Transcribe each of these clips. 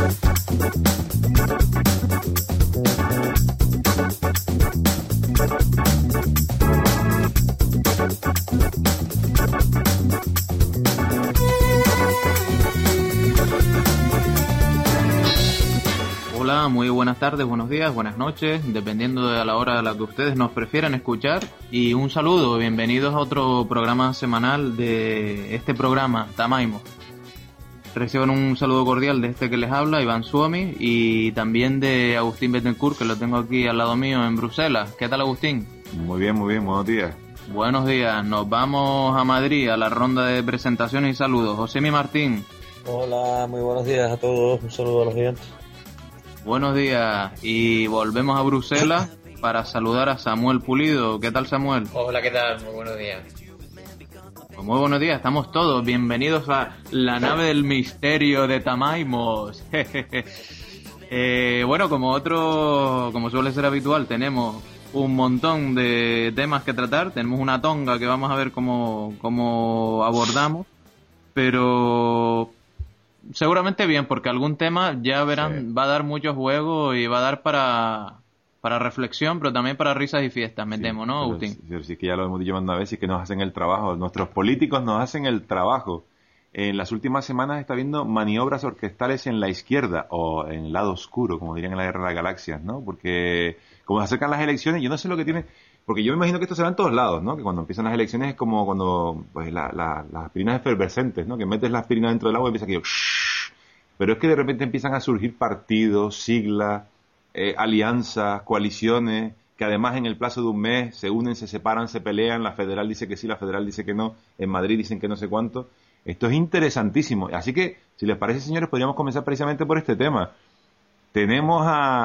Hola, muy buenas tardes, buenos días, buenas noches, dependiendo de la hora a la que ustedes nos prefieran escuchar. Y un saludo, bienvenidos a otro programa semanal de este programa, Tamaimo. Reciban un saludo cordial de este que les habla, Iván Suomi, y también de Agustín Bettencourt, que lo tengo aquí al lado mío en Bruselas. ¿Qué tal, Agustín? Muy bien, buenos días. Buenos días, nos vamos a Madrid a la ronda de presentaciones y saludos. Josemi Martín. Hola, muy buenos días a todos, un saludo a los oyentes. Buenos días, y volvemos a Bruselas para saludar a Samuel Pulido. ¿Qué tal, Samuel? Hola, ¿qué tal? Muy buenos días. Pues muy buenos días, estamos todos. Bienvenidos a la nave del misterio de Tamaimos. Bueno, como suele ser habitual, tenemos un montón de temas que tratar. Tenemos una tonga que vamos a ver cómo abordamos, pero seguramente bien, porque algún tema, ya verán, sí, va a dar mucho juego y va a dar para reflexión, pero también para risas y fiestas, me temo, ¿no, Agustín? Sí, que ya lo hemos dicho más veces, que nos hacen el trabajo. Nuestros políticos nos hacen el trabajo. En las últimas semanas está habiendo maniobras orquestales en la izquierda, o en el lado oscuro, como dirían en la Guerra de las Galaxias, ¿no? Porque como se acercan las elecciones, yo no sé lo que tiene. Porque yo me imagino que esto se va en todos lados, ¿no? Que cuando empiezan las elecciones es como cuando pues las aspirinas efervescentes, ¿no? Que metes la aspirina dentro del agua y empieza aquello. Pero es que de repente empiezan a surgir partidos, siglas, alianzas, coaliciones, que además en el plazo de un mes se unen, se separan, se pelean. La federal dice que sí, la federal dice que no. En Madrid dicen que no sé cuánto. Esto es interesantísimo. Así que, si les parece, señores, podríamos comenzar precisamente por este tema. Tenemos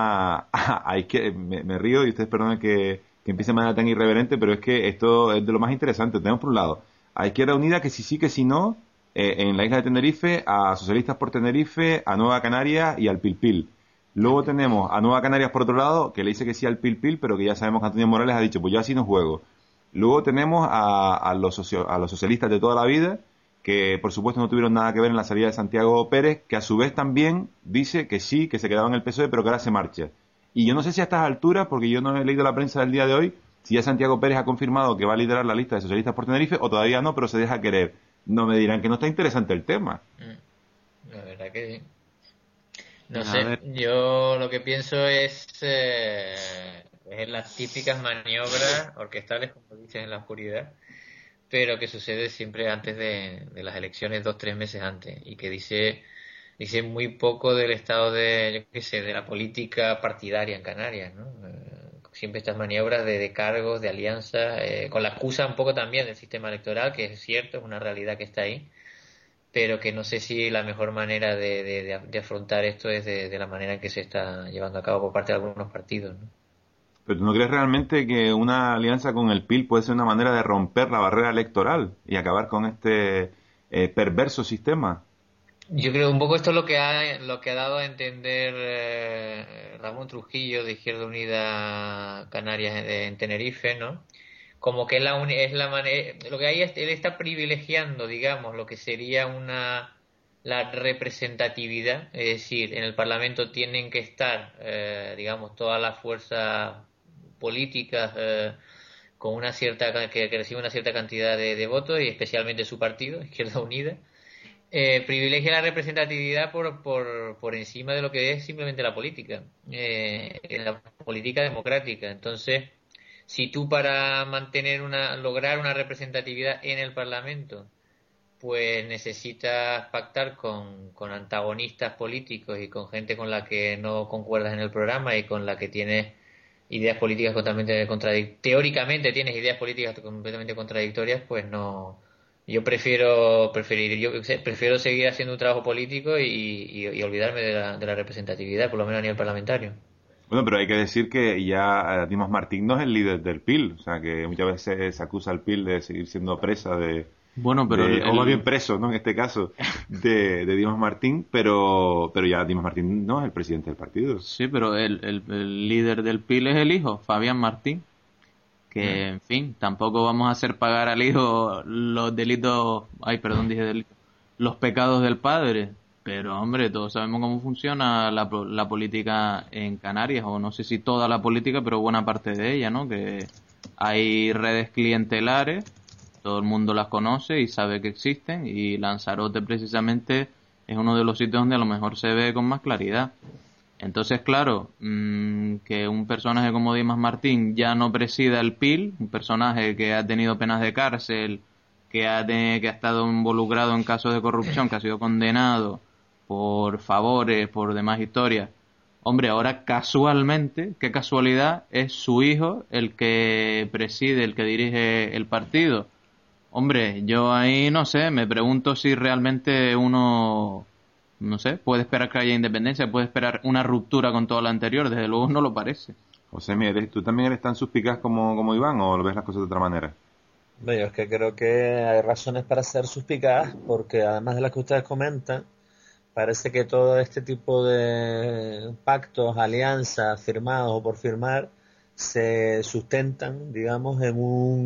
me río y ustedes perdonen que empiece de manera tan irreverente, pero es que esto es de lo más interesante. Tenemos por un lado a Izquierda Unida, que sí, que sí, no, en la isla de Tenerife, a Socialistas por Tenerife, a Nueva Canarias y al Pil Pil. Luego tenemos a Nueva Canarias por otro lado, que le dice que sí al Pil Pil, pero que ya sabemos que Antonio Morales ha dicho, pues yo así no juego. Luego tenemos a los socialistas de toda la vida, que por supuesto no tuvieron nada que ver en la salida de Santiago Pérez, que a su vez también dice que sí, que se quedaba en el PSOE, pero que ahora se marcha. Y yo no sé si a estas alturas, porque yo no he leído la prensa del día de hoy, si ya Santiago Pérez ha confirmado que va a liderar la lista de Socialistas por Tenerife, o todavía no, pero se deja querer. No me dirán que no está interesante el tema. La verdad que no sé, yo lo que pienso es las típicas maniobras orquestales, como dicen, en la oscuridad, pero que sucede siempre antes de las elecciones, 2-3 meses antes, y que dice muy poco del estado de la política partidaria en Canarias, ¿no? Siempre estas maniobras de cargos, de alianzas, con la excusa un poco también del sistema electoral, que es cierto, es una realidad que está ahí, pero que no sé si la mejor manera de afrontar esto es de la manera en que se está llevando a cabo por parte de algunos partidos, ¿no? ¿Pero tú no crees realmente que una alianza con el PIL puede ser una manera de romper la barrera electoral y acabar con este perverso sistema? Yo creo un poco esto es lo que ha dado a entender Ramón Trujillo, de Izquierda Unida Canarias en Tenerife, ¿no? Como que es la manera, lo que él está privilegiando, digamos, lo que sería la representatividad, es decir, en el Parlamento tienen que estar, digamos, todas las fuerzas políticas con una cierta que reciben una cierta cantidad de votos, y especialmente su partido, Izquierda Unida. Privilegia la representatividad por encima de lo que es simplemente la política, la política democrática. Entonces, si tú para lograr una representatividad en el Parlamento, pues necesitas pactar con antagonistas políticos y con gente con la que no concuerdas en el programa y con la que tienes ideas políticas totalmente teóricamente tienes ideas políticas completamente contradictorias, pues no. Yo prefiero seguir haciendo un trabajo político y olvidarme de la representatividad, por lo menos a nivel parlamentario. Bueno, pero hay que decir que ya Dimas Martín no es el líder del PIL, o sea que muchas veces se acusa al PIL de seguir siendo presa bueno, pero o más bien preso, ¿no? En este caso, de Dimas Martín, pero ya Dimas Martín no es el presidente del partido. Sí, pero el líder del PIL es el hijo, Fabián Martín, que, en fin, tampoco vamos a hacer pagar al hijo los delitos, los pecados del padre. Pero, hombre, todos sabemos cómo funciona la política en Canarias, o no sé si toda la política, pero buena parte de ella, ¿no? Que hay redes clientelares, todo el mundo las conoce y sabe que existen, y Lanzarote precisamente es uno de los sitios donde a lo mejor se ve con más claridad. Entonces, claro, que un personaje como Dimas Martín ya no presida el PIL, un personaje que ha tenido penas de cárcel, que ha estado involucrado en casos de corrupción, que ha sido condenado por favores, por demás historias. Hombre, ahora casualmente, qué casualidad, es su hijo el que preside, el que dirige el partido. Hombre, yo ahí no sé, me pregunto si realmente uno, no sé, puede esperar que haya independencia, puede esperar una ruptura con todo lo anterior, desde luego no lo parece. José, mire, ¿tú también eres tan suspicaz como Iván o ves las cosas de otra manera? Bueno, yo es que creo que hay razones para ser suspicaz, porque además de las que ustedes comentan, parece que todo este tipo de pactos, alianzas firmados o por firmar, se sustentan, digamos, en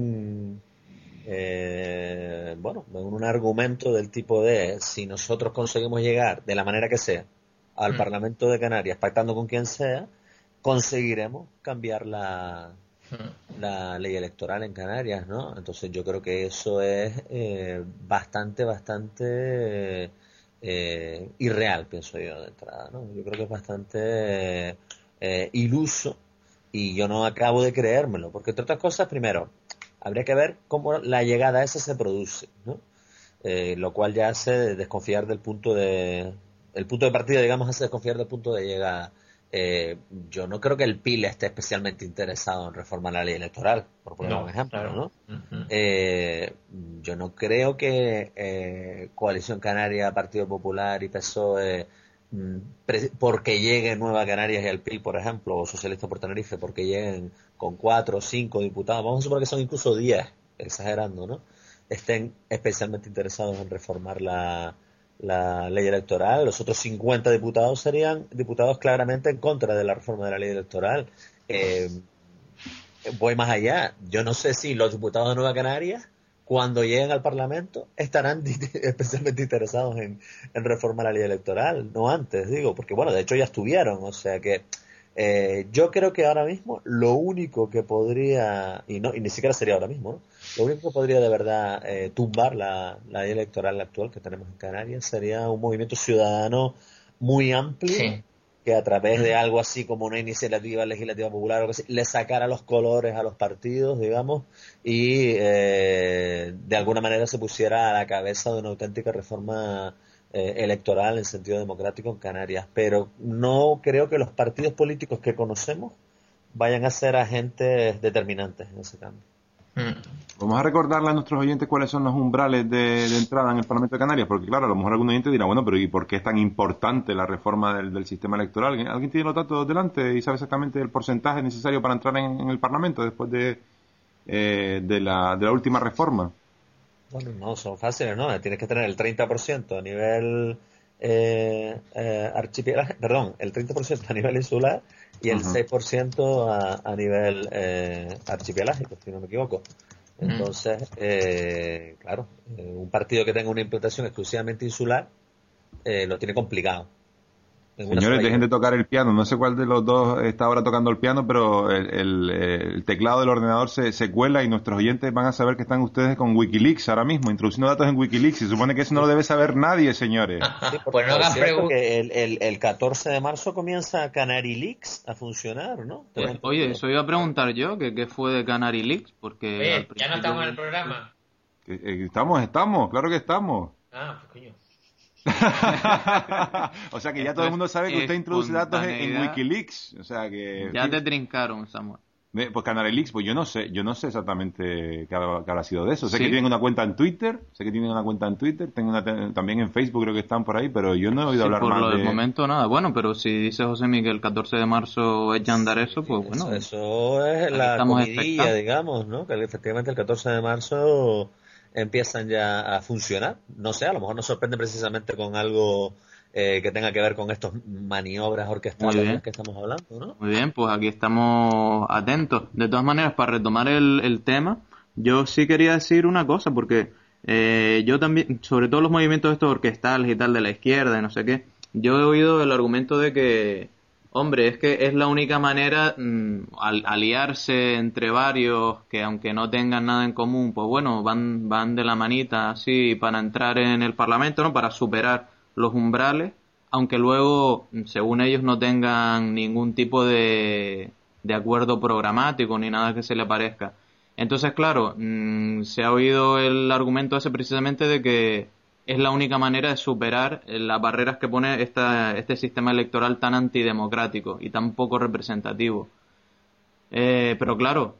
un argumento del tipo de si nosotros conseguimos llegar de la manera que sea al Parlamento de Canarias, pactando con quien sea, conseguiremos cambiar la ley electoral en Canarias, ¿no? Entonces yo creo que eso es bastante irreal, pienso yo, de entrada, ¿no? Yo creo que es bastante iluso y yo no acabo de creérmelo, porque entre otras cosas, primero, habría que ver cómo la llegada esa se produce, ¿no? Lo cual ya hace desconfiar el punto de partida, digamos, hace desconfiar del punto de llegada. Yo no creo que el PIL esté especialmente interesado en reformar la ley electoral, por poner un ejemplo, claro. ¿no? Yo no creo que Coalición Canaria, Partido Popular y PSOE, porque llegue Nueva Canarias y el PIL, por ejemplo, o Socialistas por Tenerife, porque lleguen con 4 o 5 diputados, vamos a suponer que son incluso 10, exagerando, ¿no? Estén especialmente interesados en reformar la ley electoral. Los otros 50 diputados serían diputados claramente en contra de la reforma de la ley electoral. Voy más allá. Yo no sé si los diputados de Nueva Canarias, cuando lleguen al Parlamento, estarán especialmente interesados en reformar la ley electoral. No antes, digo, porque bueno, de hecho ya estuvieron. O sea que yo creo que ahora mismo lo único que podría, y ni siquiera sería ahora mismo, ¿no? Lo único que podría de verdad tumbar la ley electoral actual que tenemos en Canarias sería un movimiento ciudadano muy amplio, sí, que a través de algo así como una iniciativa legislativa popular o algo así, le sacara los colores a los partidos, digamos, y de alguna manera se pusiera a la cabeza de una auténtica reforma electoral en sentido democrático en Canarias. Pero no creo que los partidos políticos que conocemos vayan a ser agentes determinantes en ese cambio. Vamos a recordarle a nuestros oyentes cuáles son los umbrales de entrada en el Parlamento de Canarias, porque claro, a lo mejor algún oyente dirá, bueno, pero ¿y por qué es tan importante la reforma del sistema electoral? ¿Alguien tiene los datos delante y sabe exactamente el porcentaje necesario para entrar en el Parlamento después de la última reforma? Bueno, no, son fáciles, ¿no? Tienes que tener el 30% a nivel el 30% a nivel insular y el 6% a nivel archipelágico, si no me equivoco. Entonces, claro, un partido que tenga una implantación exclusivamente insular lo tiene complicado. Señores, dejen de tocar el piano. No sé cuál de los dos está ahora tocando el piano, pero el teclado del ordenador se cuela y nuestros oyentes van a saber que están ustedes con Wikileaks ahora mismo, introduciendo datos en Wikileaks. Se supone que eso no lo debe saber nadie, señores. Sí, pues no hagan preguntas. El 14 de marzo comienza Canary Leaks a funcionar, ¿no? Oye, eso iba a preguntar yo, ¿qué fue de Canary Leaks? Porque oye, ya no estamos en el programa. Estamos, claro que estamos. Ah, pues coño. O sea que ya todo el mundo sabe que usted introduce datos en Wikileaks. O sea que ya te trincaron, Samuel. Pues Canary Leaks, pues yo no sé exactamente qué habrá sido de eso. Sé ¿Sí? que tienen una cuenta en Twitter, tengo también en Facebook, creo que están por ahí, pero yo no he oído hablar más por el momento nada. Bueno, pero si dice José Miguel el 14 de marzo echan a andar eso, pues bueno. Eso es la comidilla, digamos, ¿no? Que efectivamente el 14 de marzo empiezan ya a funcionar. No sé, a lo mejor nos sorprende precisamente con algo que tenga que ver con estas maniobras orquestales de las que estamos hablando, ¿no? Muy bien, pues aquí estamos atentos. De todas maneras, para retomar el tema, yo sí quería decir una cosa, porque Yo también, sobre todo los movimientos estos orquestales y tal de la izquierda y no sé qué, yo he oído el argumento de que, hombre, es que es la única manera, aliarse entre varios que aunque no tengan nada en común, pues bueno, van de la manita así para entrar en el Parlamento, ¿no? Para superar los umbrales, aunque luego, según ellos, no tengan ningún tipo de acuerdo programático ni nada que se le parezca. Entonces, claro, se ha oído el argumento ese precisamente de que es la única manera de superar las barreras que pone este sistema electoral tan antidemocrático y tan poco representativo. Pero claro,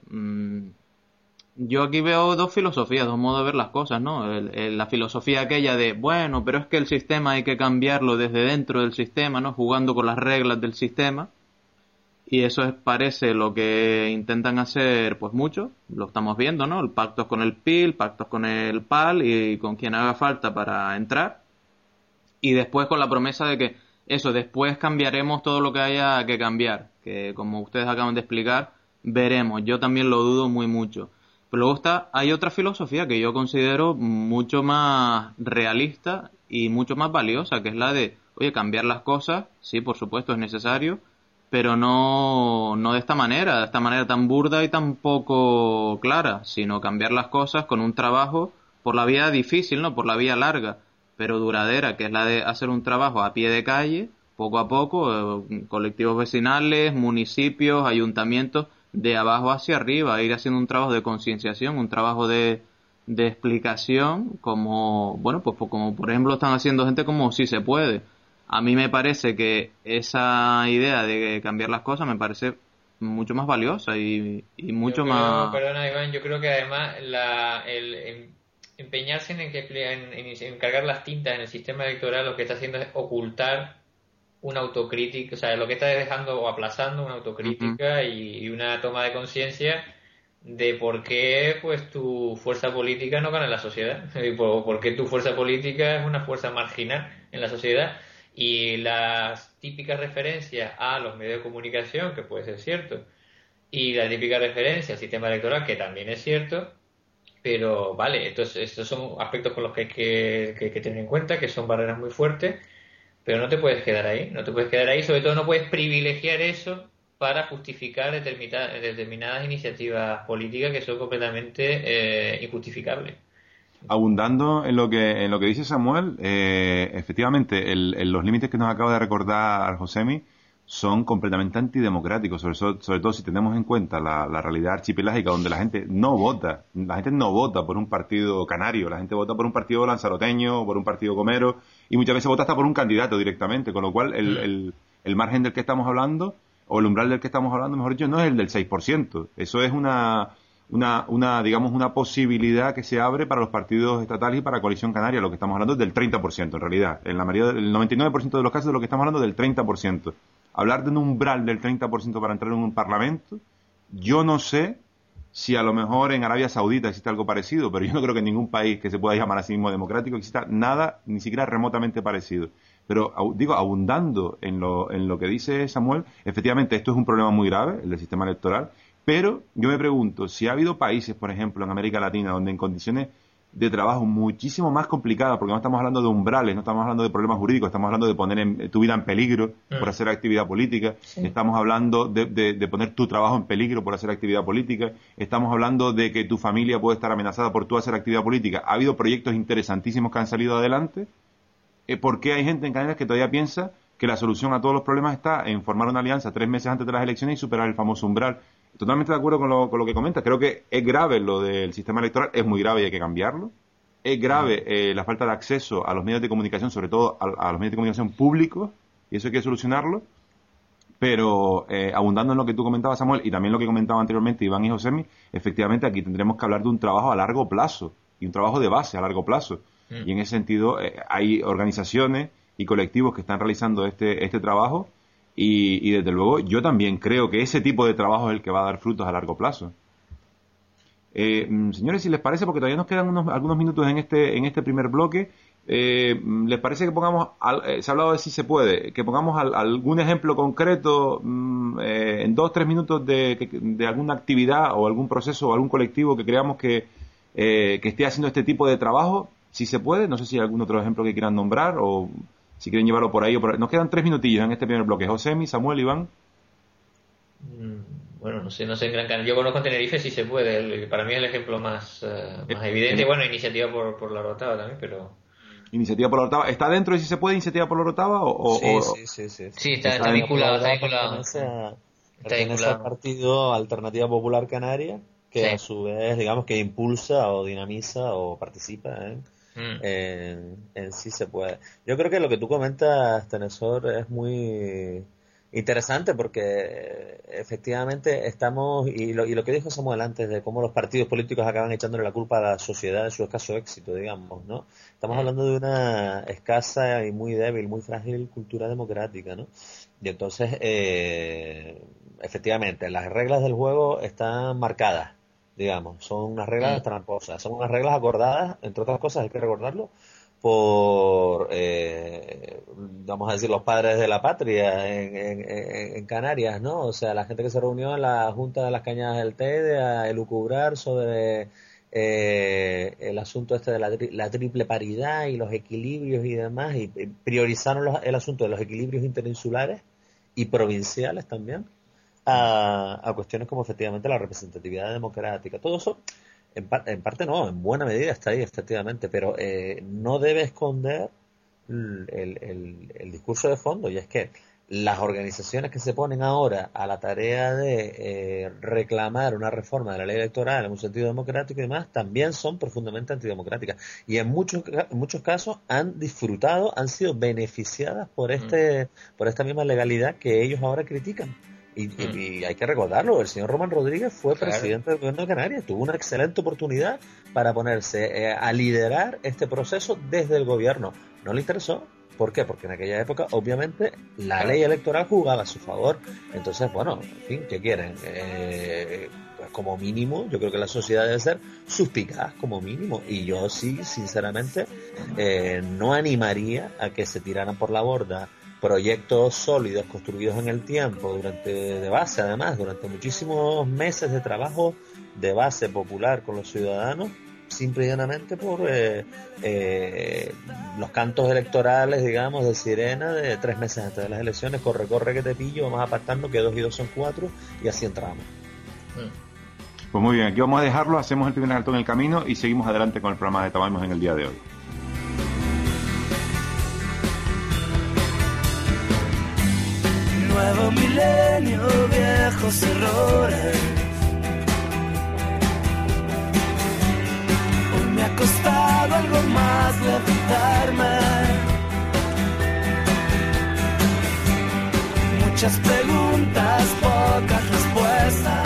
yo aquí veo dos filosofías, dos modos de ver las cosas, ¿no? La filosofía aquella de, bueno, pero es que el sistema hay que cambiarlo desde dentro del sistema, ¿no? Jugando con las reglas del sistema. Y eso parece lo que intentan hacer, pues muchos, lo estamos viendo, ¿no? El pactos con el PIL, pactos con el PAL y con quien haga falta para entrar. Y después con la promesa de que eso, después cambiaremos todo lo que haya que cambiar. Que como ustedes acaban de explicar, veremos. Yo también lo dudo muy mucho. Pero luego hay otra filosofía que yo considero mucho más realista y mucho más valiosa, que es la de, oye, cambiar las cosas, sí, por supuesto, es necesario, pero no de esta manera tan burda y tan poco clara, sino cambiar las cosas con un trabajo por la vía difícil, ¿no? Por la vía larga, pero duradera, que es la de hacer un trabajo a pie de calle, poco a poco, colectivos vecinales, municipios, ayuntamientos, de abajo hacia arriba, ir haciendo un trabajo de concienciación, un trabajo de explicación, como, bueno, pues como por ejemplo están haciendo gente como Si Se Puede. A mí me parece que esa idea de cambiar las cosas me parece mucho más valiosa y mucho más... Perdona, Iván, yo creo que además empeñarse en cargar las tintas en el sistema electoral lo que está haciendo es ocultar una autocrítica, o sea, lo que está dejando o aplazando una autocrítica y una toma de conciencia de por qué pues tu fuerza política no gana en la sociedad, y por qué tu fuerza política es una fuerza marginal en la sociedad. Y las típicas referencias a los medios de comunicación, que puede ser cierto, y la típica referencia al sistema electoral, que también es cierto, pero vale, estos son aspectos con los que hay que tener en cuenta, que son barreras muy fuertes, pero no te puedes quedar ahí, sobre todo no puedes privilegiar eso para justificar determinadas iniciativas políticas que son completamente injustificables. Abundando en lo que dice Samuel, efectivamente, los límites que nos acaba de recordar Josemi son completamente antidemocráticos, sobre todo si tenemos en cuenta la realidad archipelágica donde la gente no vota por un partido canario, la gente vota por un partido lanzaroteño, por un partido gomero, y muchas veces vota hasta por un candidato directamente, con lo cual el margen del que estamos hablando, o el umbral del que estamos hablando, mejor dicho, no es el del 6%, eso es una posibilidad que se abre para los partidos estatales y para Coalición Canaria. Lo que estamos hablando es del 30%, en realidad. En la mayoría, el 99% de los casos de lo que estamos hablando es del 30%. Hablar de un umbral del 30% para entrar en un parlamento, yo no sé si a lo mejor en Arabia Saudita existe algo parecido, pero yo no creo que en ningún país que se pueda llamar a sí mismo democrático exista nada, ni siquiera remotamente parecido. Pero digo, abundando en lo que dice Samuel, efectivamente esto es un problema muy grave, el del sistema electoral. Pero yo me pregunto, si ha habido países, por ejemplo, en América Latina, donde en condiciones de trabajo muchísimo más complicadas, porque no estamos hablando de umbrales, no estamos hablando de problemas jurídicos, estamos hablando de poner tu vida en peligro por hacer actividad política, estamos hablando de poner tu trabajo en peligro por hacer actividad política, estamos hablando de que tu familia puede estar amenazada por tú hacer actividad política. Ha habido proyectos interesantísimos que han salido adelante. ¿Por qué hay gente en Canarias que todavía piensa que la solución a todos los problemas está en formar una alianza 3 meses antes de las elecciones y superar el famoso umbral? Totalmente de acuerdo con lo que comentas. Creo que es grave lo del sistema electoral, es muy grave y hay que cambiarlo. Es grave la falta de acceso a los medios de comunicación, sobre todo a los medios de comunicación públicos, y eso hay que solucionarlo. Pero abundando en lo que tú comentabas, Samuel, y también lo que comentaba anteriormente Iván y Josemi, efectivamente aquí tendremos que hablar de un trabajo a largo plazo y un trabajo de base a largo plazo. Y en ese sentido hay organizaciones y colectivos que están realizando este trabajo. Y desde luego yo también creo que ese tipo de trabajo es el que va a dar frutos a largo plazo. Señores, si les parece, porque todavía nos quedan algunos minutos en este primer bloque, ¿les parece que pongamos, se ha hablado de Si Se Puede, que pongamos algún ejemplo concreto en 2-3 minutos de alguna actividad o algún proceso o algún colectivo que creamos que que esté haciendo este tipo de trabajo, si se puede. No sé si hay algún otro ejemplo que quieran nombrar o si quieren llevarlo por ahí o por ahí. Nos quedan 3 minutillos en este primer bloque. Josemi, Samuel, Iván. Bueno, no sé en Gran Canaria. Yo conozco Tenerife, sí se puede. Para mí es el ejemplo más evidente. Bueno, iniciativa por la Orotava también, pero... Iniciativa por la Orotava. ¿Está dentro de si se puede iniciativa por la Orotava? Sí, está vinculado. Pertenece al partido Alternativa Popular Canaria, que a su vez, digamos, que impulsa o dinamiza o participa en sí se puede. Yo creo que lo que tú comentas, Tenesor, es muy interesante porque efectivamente estamos, y lo que dijo Samuel antes de cómo los partidos políticos acaban echándole la culpa a la sociedad de su escaso éxito, digamos, ¿no? Estamos hablando de una escasa y muy débil, muy frágil cultura democrática, ¿no? Y entonces, efectivamente, las reglas del juego están marcadas, digamos, son unas reglas tramposas, son unas reglas acordadas, entre otras cosas, hay que recordarlo, por, vamos a decir, los padres de la patria en Canarias, ¿no? O sea, la gente que se reunió en la Junta de las Cañadas del Teide a elucubrar sobre el asunto este de la triple paridad y los equilibrios y demás, y priorizaron el asunto de los equilibrios interinsulares y provinciales también a cuestiones como efectivamente la representatividad democrática. Todo eso en parte no, en buena medida está ahí efectivamente, pero no debe esconder el discurso de fondo, y es que las organizaciones que se ponen ahora a la tarea de reclamar una reforma de la ley electoral en un sentido democrático y demás, también son profundamente antidemocráticas, y en muchos casos han sido beneficiadas por esta misma legalidad que ellos ahora critican. Y hay que recordarlo, el señor Román Rodríguez fue presidente del gobierno de Canarias, tuvo una excelente oportunidad para ponerse a liderar este proceso desde el gobierno. No le interesó. ¿Por qué? Porque en aquella época, obviamente, la ley electoral jugaba a su favor. Entonces, bueno, en fin, ¿qué quieren? Pues como mínimo, yo creo que la sociedad debe ser suspicaz como mínimo. Y yo sí, sinceramente, no animaría a que se tiraran por la borda proyectos sólidos construidos en el tiempo durante muchísimos meses de trabajo de base popular con los ciudadanos, simple y llanamente por los cantos electorales, digamos, de sirena de 3 meses antes de las elecciones: corre que te pillo, vamos apartando que 2 y 2 son 4, y así entramos. Pues muy bien, aquí vamos a dejarlo, hacemos el primer alto en el camino y seguimos adelante con el programa de Tamaimos en el día de hoy. Nuevo milenio, viejos errores. Hoy me ha costado algo más levantarme. Muchas preguntas, pocas respuestas.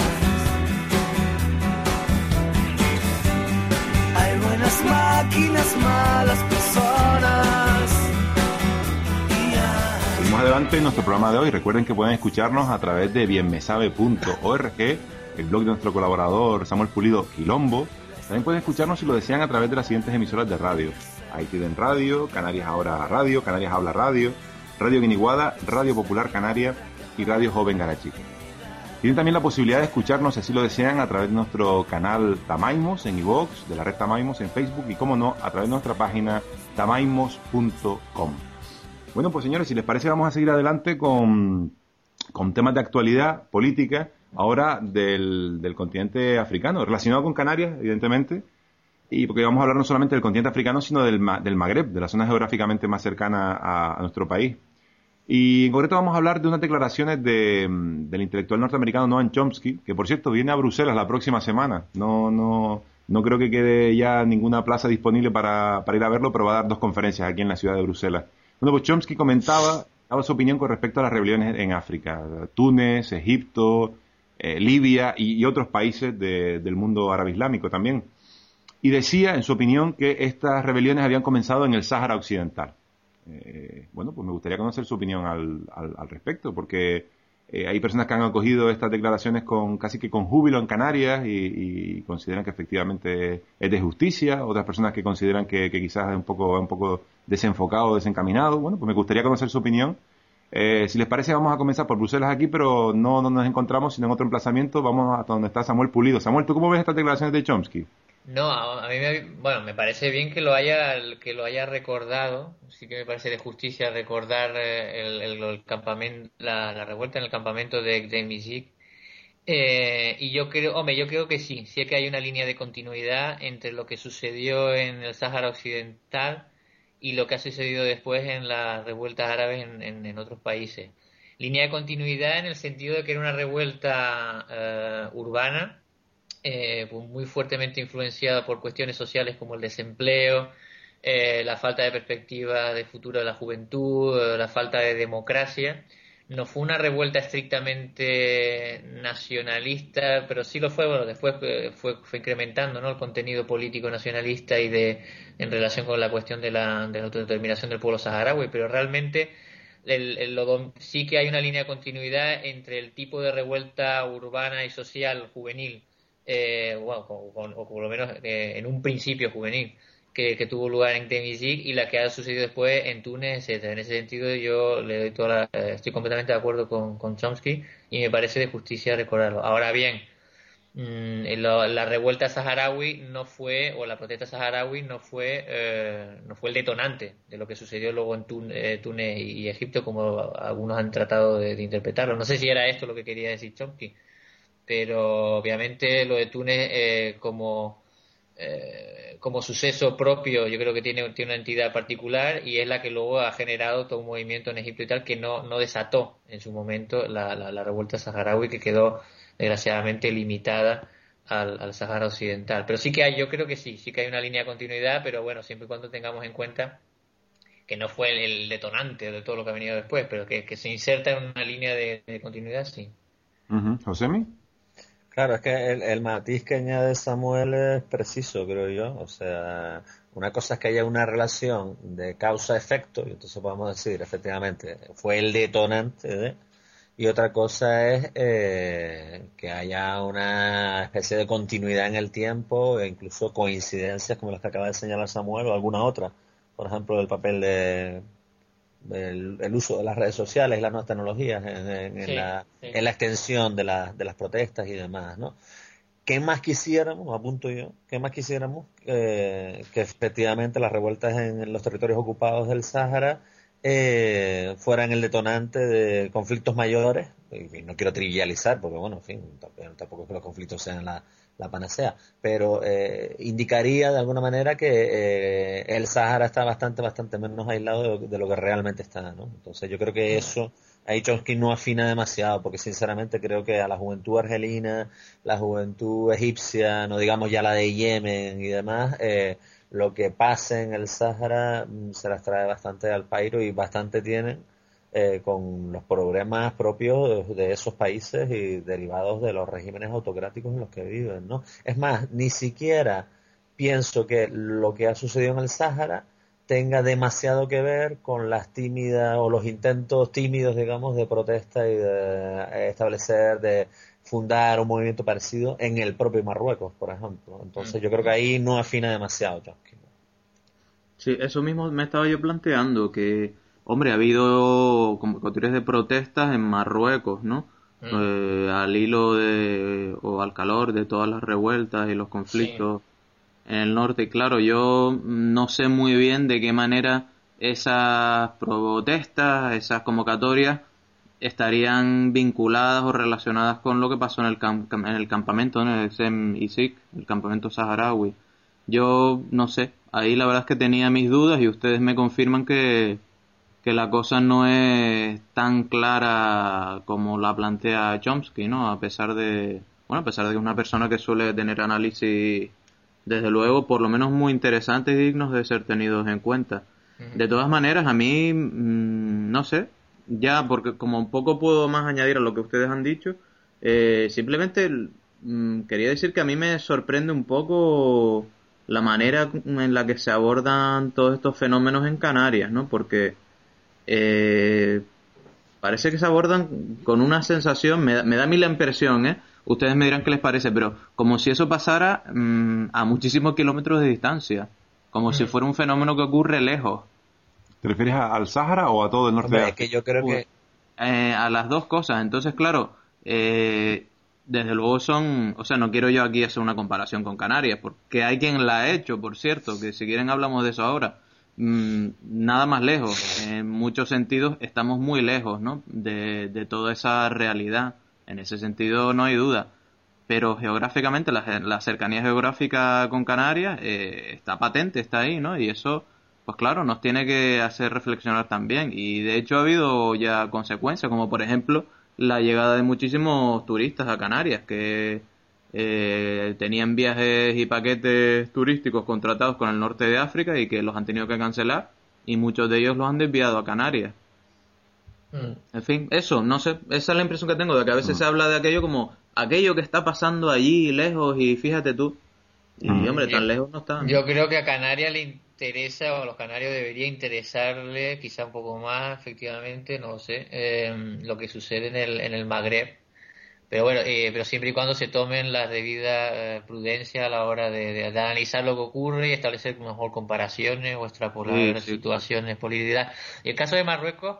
Hay buenas máquinas, malas personas. Seguimos adelante en nuestro programa de hoy. Recuerden que pueden escucharnos a través de bienmesabe.org, el blog de nuestro colaborador Samuel Pulido Quilombo. También pueden escucharnos, si lo desean, a través de las siguientes emisoras de radio: Haitiden Radio, Canarias Ahora Radio, Canarias Habla Radio, Radio Guiniguada, Radio Popular Canaria y Radio Joven Garachico. Tienen también la posibilidad de escucharnos, si así lo desean, a través de nuestro canal Tamaimos en iVoox, de la red Tamaimos en Facebook y, como no, a través de nuestra página tamaimos.com. Bueno, pues señores, si les parece, vamos a seguir adelante con temas de actualidad política, ahora del continente africano, relacionado con Canarias, evidentemente, y porque vamos a hablar no solamente del continente africano, sino del Magreb, de la zona geográficamente más cercana a nuestro país. Y en concreto vamos a hablar de unas declaraciones del intelectual norteamericano Noam Chomsky, que por cierto viene a Bruselas la próxima semana. No creo que quede ya ninguna plaza disponible para ir a verlo, pero va a dar 2 conferencias aquí en la ciudad de Bruselas. Bueno, pues Chomsky daba su opinión con respecto a las rebeliones en África: Túnez, Egipto, Libia y otros países del mundo árabe islámico también. Y decía, en su opinión, que estas rebeliones habían comenzado en el Sáhara Occidental. Bueno, pues me gustaría conocer su opinión al respecto, porque hay personas que han acogido estas declaraciones casi que con júbilo en Canarias y consideran que efectivamente es de justicia. Otras personas que consideran que quizás es un poco desenfocado, desencaminado. Bueno, pues me gustaría conocer su opinión. Si les parece, vamos a comenzar por Bruselas aquí, pero no nos encontramos sino en otro emplazamiento. Vamos hasta donde está Samuel Pulido. Samuel, ¿tú cómo ves estas declaraciones de Chomsky? No, a mí me parece bien que lo haya recordado. Sí que me parece de justicia recordar el campamento, la revuelta en el campamento de Gdeim. Y yo creo que sí, sí que hay una línea de continuidad entre lo que sucedió en el Sáhara Occidental y lo que ha sucedido después en las revueltas árabes en otros países. Línea de continuidad en el sentido de que era una revuelta urbana, pues muy fuertemente influenciada por cuestiones sociales como el desempleo, la falta de perspectiva de futuro de la juventud, la falta de democracia. No fue una revuelta estrictamente nacionalista, pero sí lo fue, bueno, después fue incrementando, ¿no?, el contenido político nacionalista en relación con la cuestión de la autodeterminación del pueblo saharaui, pero realmente sí que hay una línea de continuidad entre el tipo de revuelta urbana y social juvenil, bueno, o por lo menos en un principio juvenil, que tuvo lugar en Temizig y la que ha sucedido después en Túnez, etcétera. En ese sentido yo le doy estoy completamente de acuerdo con Chomsky y me parece de justicia recordarlo. Ahora bien, la revuelta saharaui no fue, o la protesta saharaui no fue el detonante de lo que sucedió luego en Túnez y Egipto, como algunos han tratado de interpretarlo. No sé si era esto lo que quería decir Chomsky, pero obviamente lo de Túnez como suceso propio, yo creo que tiene una entidad particular y es la que luego ha generado todo un movimiento en Egipto y tal que no desató en su momento la revuelta saharaui, que quedó desgraciadamente limitada al Sahara Occidental. Pero sí que hay, yo creo que sí que hay una línea de continuidad, pero bueno, siempre y cuando tengamos en cuenta que no fue el detonante de todo lo que ha venido después, pero que se inserta en una línea de continuidad, sí. ¿Josemi? Claro, es que el matiz que añade Samuel es preciso, creo yo. O sea, una cosa es que haya una relación de causa-efecto, y entonces podemos decir, efectivamente, fue el detonante y otra cosa es que haya una especie de continuidad en el tiempo e incluso coincidencias como las que acaba de señalar Samuel o alguna otra. Por ejemplo, el papel el uso de las redes sociales y las nuevas tecnologías en la extensión de las protestas y demás, ¿no? ¿Qué más quisiéramos, apunto yo, qué más quisiéramos que efectivamente las revueltas en los territorios ocupados del Sáhara fueran el detonante de conflictos mayores? Y no quiero trivializar, porque bueno, en fin, tampoco es que los conflictos sean la panacea, pero indicaría de alguna manera que el Sáhara está bastante menos aislado de lo que realmente está, ¿no? Entonces yo creo que eso ahí Chomsky no afina demasiado, porque sinceramente creo que a la juventud argelina, la juventud egipcia, no digamos ya la de Yemen y demás, lo que pase en el Sáhara se las trae bastante al pairo y bastante tienen con los problemas propios de esos países y derivados de los regímenes autocráticos en los que viven, ¿no? Es más, ni siquiera pienso que lo que ha sucedido en el Sáhara tenga demasiado que ver con las tímidas o los intentos tímidos, digamos, de protesta y de establecer, de fundar un movimiento parecido en el propio Marruecos, por ejemplo. Entonces yo creo que ahí no afina demasiado Chomsky. Sí, eso mismo me estaba yo planteando, que hombre, ha habido convocatorias de protestas en Marruecos, ¿no? Al hilo o al calor de todas las revueltas y los conflictos en el norte. Y claro, yo no sé muy bien de qué manera esas protestas, esas convocatorias estarían vinculadas o relacionadas con lo que pasó en el campamento, en el Sem Isik, el campamento saharaui. Yo no sé, ahí la verdad es que tenía mis dudas y ustedes me confirman que la cosa no es tan clara como la plantea Chomsky, ¿no? A pesar de que es una persona que suele tener análisis, desde luego, por lo menos muy interesantes y dignos de ser tenidos en cuenta. De todas maneras, a mí, no sé, ya, porque como un poco puedo más añadir a lo que ustedes han dicho, simplemente quería decir que a mí me sorprende un poco la manera en la que se abordan todos estos fenómenos en Canarias, ¿no? Porque parece que se abordan con una sensación, me da a mí la impresión, ustedes me dirán qué les parece, pero como si eso pasara a muchísimos kilómetros de distancia, como si fuera un fenómeno que ocurre lejos. ¿Te refieres al Sáhara o a todo el norte de África? Es que yo creo que a las dos cosas. Entonces, claro, desde luego son, o sea, no quiero yo aquí hacer una comparación con Canarias, porque hay quien la ha hecho, por cierto, que si quieren hablamos de eso ahora. Nada más lejos, en muchos sentidos estamos muy lejos, ¿no? de toda esa realidad, en ese sentido no hay duda, pero geográficamente la cercanía geográfica con Canarias está patente, está ahí, ¿no? Y eso, pues claro, nos tiene que hacer reflexionar también, y de hecho ha habido ya consecuencias, como por ejemplo la llegada de muchísimos turistas a Canarias que tenían viajes y paquetes turísticos contratados con el norte de África y que los han tenido que cancelar, y muchos de ellos los han desviado a Canarias. En fin, eso, no sé, esa es la impresión que tengo, de que a veces se habla de aquello como aquello que está pasando allí lejos, y fíjate tú, y hombre, tan lejos no está, ¿no? Yo creo que a Canarias le interesa, o a los canarios debería interesarle quizá un poco más, efectivamente, no sé, lo que sucede en el Magreb. Pero bueno, pero siempre y cuando se tomen las debidas prudencias a la hora de analizar lo que ocurre y establecer mejor comparaciones o extrapolar situaciones, políticas. Y el caso de Marruecos,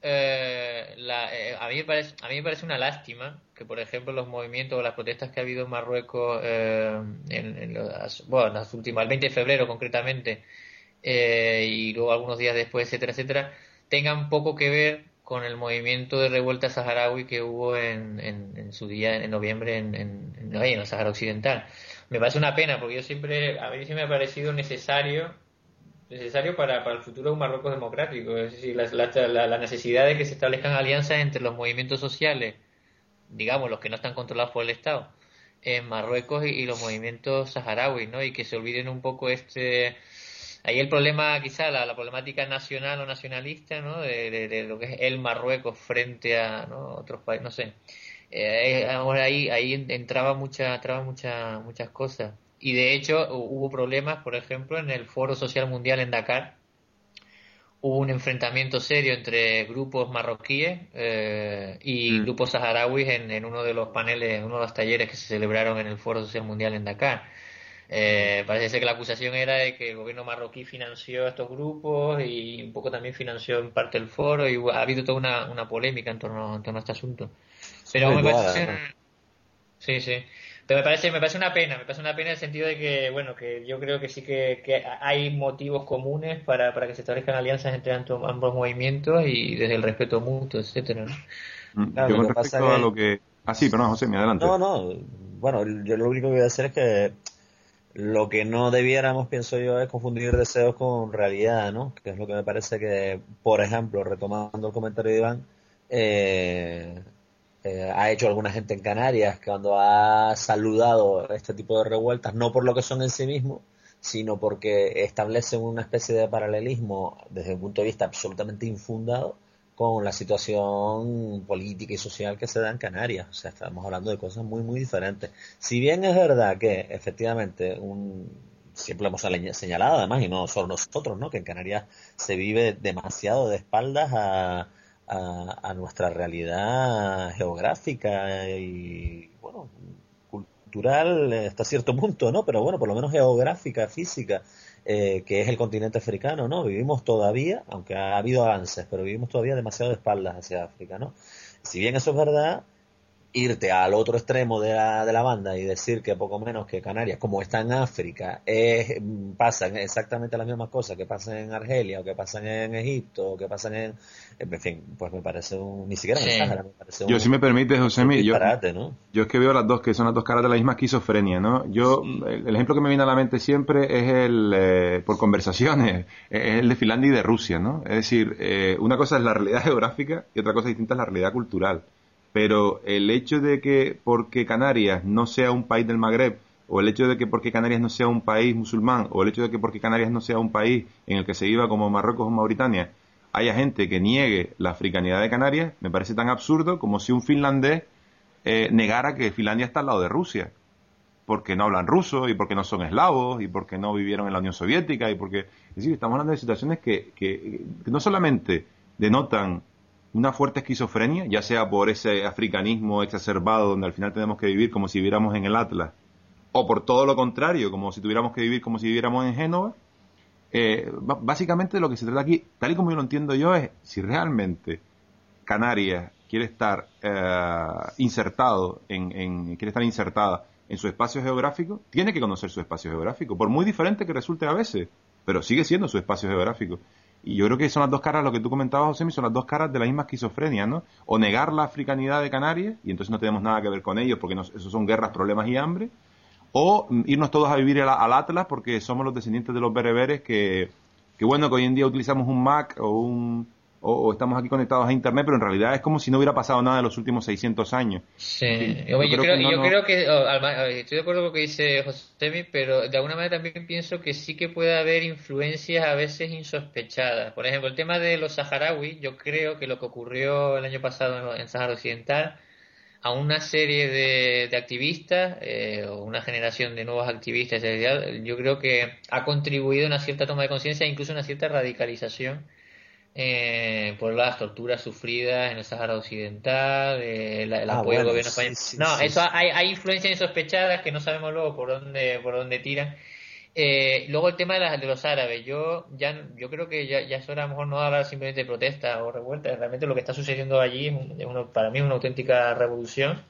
a mí me parece una lástima que, por ejemplo, los movimientos o las protestas que ha habido en Marruecos bueno, las últimas, el 20 de febrero concretamente, y luego algunos días después, etcétera, etcétera, tengan poco que ver con el movimiento de revuelta saharaui que hubo en su día, en noviembre, en el Sahara Occidental. Me parece una pena, porque a mí sí me ha parecido necesario para el futuro de un Marruecos democrático. Es decir, la necesidad de que se establezcan alianzas entre los movimientos sociales, digamos, los que no están controlados por el Estado, en Marruecos y los movimientos saharauis, ¿no? Y que se olviden un poco ahí el problema, quizá la problemática nacional o nacionalista, ¿no? De lo que es el Marruecos frente a, ¿no?, otros países, no sé. Ahí entraba muchas cosas. Y de hecho hubo problemas, por ejemplo, en el Foro Social Mundial en Dakar. Hubo un enfrentamiento serio entre grupos marroquíes y grupos saharauis en uno de los paneles, uno de los talleres que se celebraron en el Foro Social Mundial en Dakar. Parece ser que la acusación era de que el gobierno marroquí financió a estos grupos y un poco también financió en parte el foro, y ha habido toda una polémica en torno a este asunto. Pero me parece... Sí. Pero me parece una pena en el sentido de que, bueno, que yo creo que sí que hay motivos comunes para que se establezcan alianzas entre ambos movimientos y desde el respeto mutuo, etcétera, ¿no? Claro, yo con respecto a lo que... sí, perdón, José, me adelante. No, bueno, yo lo único que voy a hacer es que lo que no debiéramos, pienso yo, es confundir deseos con realidad, ¿no? Que es lo que me parece que, por ejemplo, retomando el comentario de Iván, ha hecho alguna gente en Canarias cuando ha saludado este tipo de revueltas, no por lo que son en sí mismos, sino porque establecen una especie de paralelismo desde un punto de vista absolutamente infundado con la situación política y social que se da en Canarias. O sea, estamos hablando de cosas muy, muy diferentes. Si bien es verdad que, efectivamente, siempre lo hemos señalado, además, y no solo nosotros, ¿no?, que en Canarias se vive demasiado de espaldas a nuestra realidad geográfica y, bueno, cultural hasta cierto punto, ¿no? Pero bueno, por lo menos geográfica, física, que es el continente africano, ¿no? Vivimos todavía, aunque ha habido avances, pero vivimos todavía demasiado de espaldas hacia África, ¿no? Si bien eso es verdad, irte al otro extremo de la banda y decir que poco menos que Canarias, como está en África, pasan exactamente las mismas cosas que pasan en Argelia o que pasan en Egipto o que pasan en fin, pues me parece ni siquiera me parece yo, si me permite, José, disparate, ¿no? Yo es que veo las dos, que son las dos caras de la misma esquizofrenia, ¿no? El ejemplo que me viene a la mente siempre es por conversaciones, es el de Finlandia y de Rusia, ¿no? Es decir, una cosa es la realidad geográfica y otra cosa distinta es la realidad cultural. Pero el hecho de que porque Canarias no sea un país del Magreb, o el hecho de que porque Canarias no sea un país musulmán, o el hecho de que porque Canarias no sea un país en el que se viva como Marruecos o Mauritania, haya gente que niegue la africanidad de Canarias, me parece tan absurdo como si un finlandés negara que Finlandia está al lado de Rusia, porque no hablan ruso, y porque no son eslavos, y porque no vivieron en la Unión Soviética, y porque... Es decir, estamos hablando de situaciones que no solamente denotan una fuerte esquizofrenia, ya sea por ese africanismo exacerbado donde al final tenemos que vivir como si viviéramos en el Atlas, o por todo lo contrario, como si tuviéramos que vivir como si viviéramos en Génova. Básicamente lo que se trata aquí, tal y como yo lo entiendo yo, es si realmente Canarias quiere estar quiere estar insertada en su espacio geográfico, tiene que conocer su espacio geográfico, por muy diferente que resulte a veces, pero sigue siendo su espacio geográfico. Y yo creo que son las dos caras, lo que tú comentabas, Josemi, son las dos caras de la misma esquizofrenia, ¿no? O negar la africanidad de Canarias, y entonces no tenemos nada que ver con ellos, porque eso son guerras, problemas y hambre, o irnos todos a vivir al Atlas, porque somos los descendientes de los bereberes que bueno, que hoy en día utilizamos un Mac o estamos aquí conectados a Internet, pero en realidad es como si no hubiera pasado nada en los últimos 600 años. Sí, yo creo que estoy de acuerdo con lo que dice Josemi, pero de alguna manera también pienso que sí que puede haber influencias a veces insospechadas. Por ejemplo, el tema de los saharauis, yo creo que lo que ocurrió el año pasado en Sáhara Occidental, a una serie de activistas, o una generación de nuevos activistas, yo creo que ha contribuido a una cierta toma de conciencia e incluso una cierta radicalización por las torturas sufridas en el Sáhara Occidental, el apoyo al gobierno español. Hay influencias insospechadas que no sabemos luego por dónde tiran. Luego el tema de los árabes, yo creo que ya es hora a lo mejor no hablar simplemente de protesta o revuelta. Realmente lo que está sucediendo allí para mí es una auténtica revolución.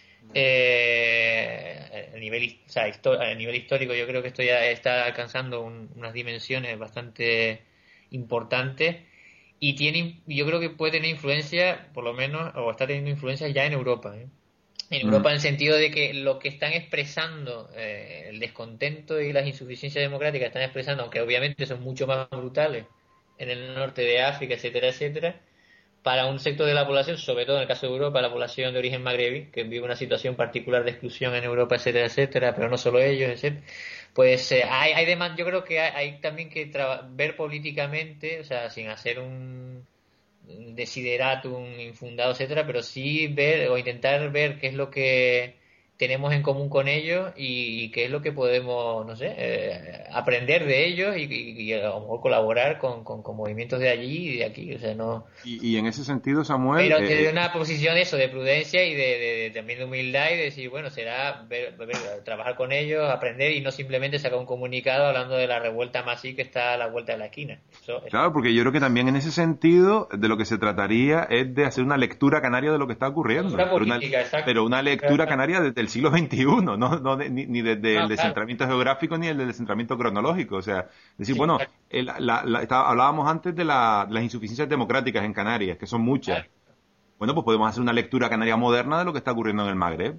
A nivel histórico, yo creo que esto ya está alcanzando unas dimensiones bastante importantes. Y yo creo que puede tener influencia, por lo menos, o está teniendo influencia ya en Europa. En Europa, en el sentido de que lo que están expresando, el descontento y las insuficiencias democráticas están expresando, aunque obviamente son mucho más brutales en el norte de África, etcétera, etcétera, para un sector de la población, sobre todo en el caso de Europa, la población de origen magrebí, que vive una situación particular de exclusión en Europa, etcétera, etcétera, pero no solo ellos, etcétera. Pues yo creo que hay también que ver políticamente, o sea, sin hacer un desideratum infundado, etcétera, pero sí ver o intentar ver qué es lo que tenemos en común con ellos y qué es lo que podemos, no sé, aprender de ellos y a lo mejor colaborar con movimientos de allí y de aquí, o sea, no. Y en ese sentido, Samuel, pero desde una posición de prudencia y de también de humildad y de decir, bueno, será trabajar con ellos, aprender y no simplemente sacar un comunicado hablando de la revuelta masí que está a la vuelta de la esquina. Claro, porque yo creo que también en ese sentido de lo que se trataría es de hacer una lectura canaria de lo que está ocurriendo, pero una lectura canaria desde el siglo XXI, ni desde el descentramiento geográfico ni el del descentramiento cronológico. O sea, decir, bueno, hablábamos antes de las insuficiencias democráticas en Canarias, que son muchas. Claro. Bueno, pues podemos hacer una lectura canaria moderna de lo que está ocurriendo en el Magreb.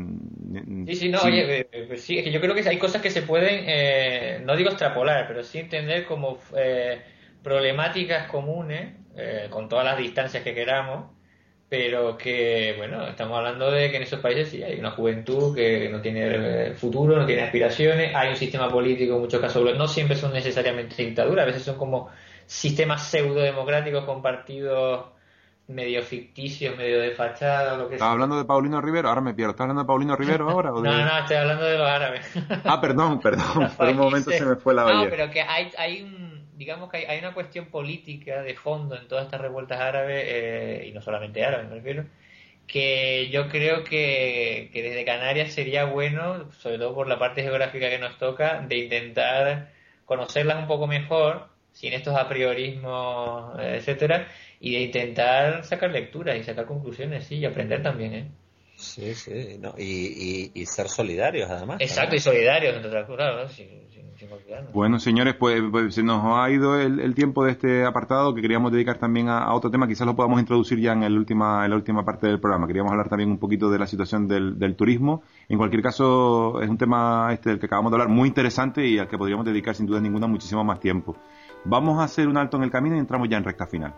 Oye, es que yo creo que hay cosas que se pueden, no digo extrapolar, pero sí entender como problemáticas comunes, con todas las distancias que queramos, pero que, bueno, estamos hablando de que en esos países sí hay una juventud que no tiene futuro, no tiene aspiraciones, hay un sistema político, en muchos casos no siempre son necesariamente dictaduras, a veces son como sistemas pseudo-democráticos con partidos medio ficticios, medio de fachada, lo que sea. ¿Estás hablando de Paulino Rivero? Ahora me pierdo. ¿Estás hablando de Paulino Rivero ahora? No, estoy hablando de los árabes. Perdón. Por un momento se me fue la olla. No, pero que digamos que hay una cuestión política de fondo en todas estas revueltas árabes, y no solamente árabes, me refiero, que yo creo que desde Canarias sería bueno, sobre todo por la parte geográfica que nos toca, de intentar conocerlas un poco mejor, sin estos apriorismos, etcétera, y de intentar sacar lecturas y sacar conclusiones, sí, y aprender también, Sí, no, y ser solidarios, además. Exacto, y solidarios, entre otras cosas, ¿no? Sin olvidarnos. Bueno, señores, pues se nos ha ido el tiempo de este apartado que queríamos dedicar también a otro tema. Quizás lo podamos introducir ya en la última parte del programa. Queríamos hablar también un poquito de la situación del turismo. En cualquier caso, es un tema del que acabamos de hablar muy interesante y al que podríamos dedicar sin duda ninguna muchísimo más tiempo. Vamos a hacer un alto en el camino y entramos ya en recta final.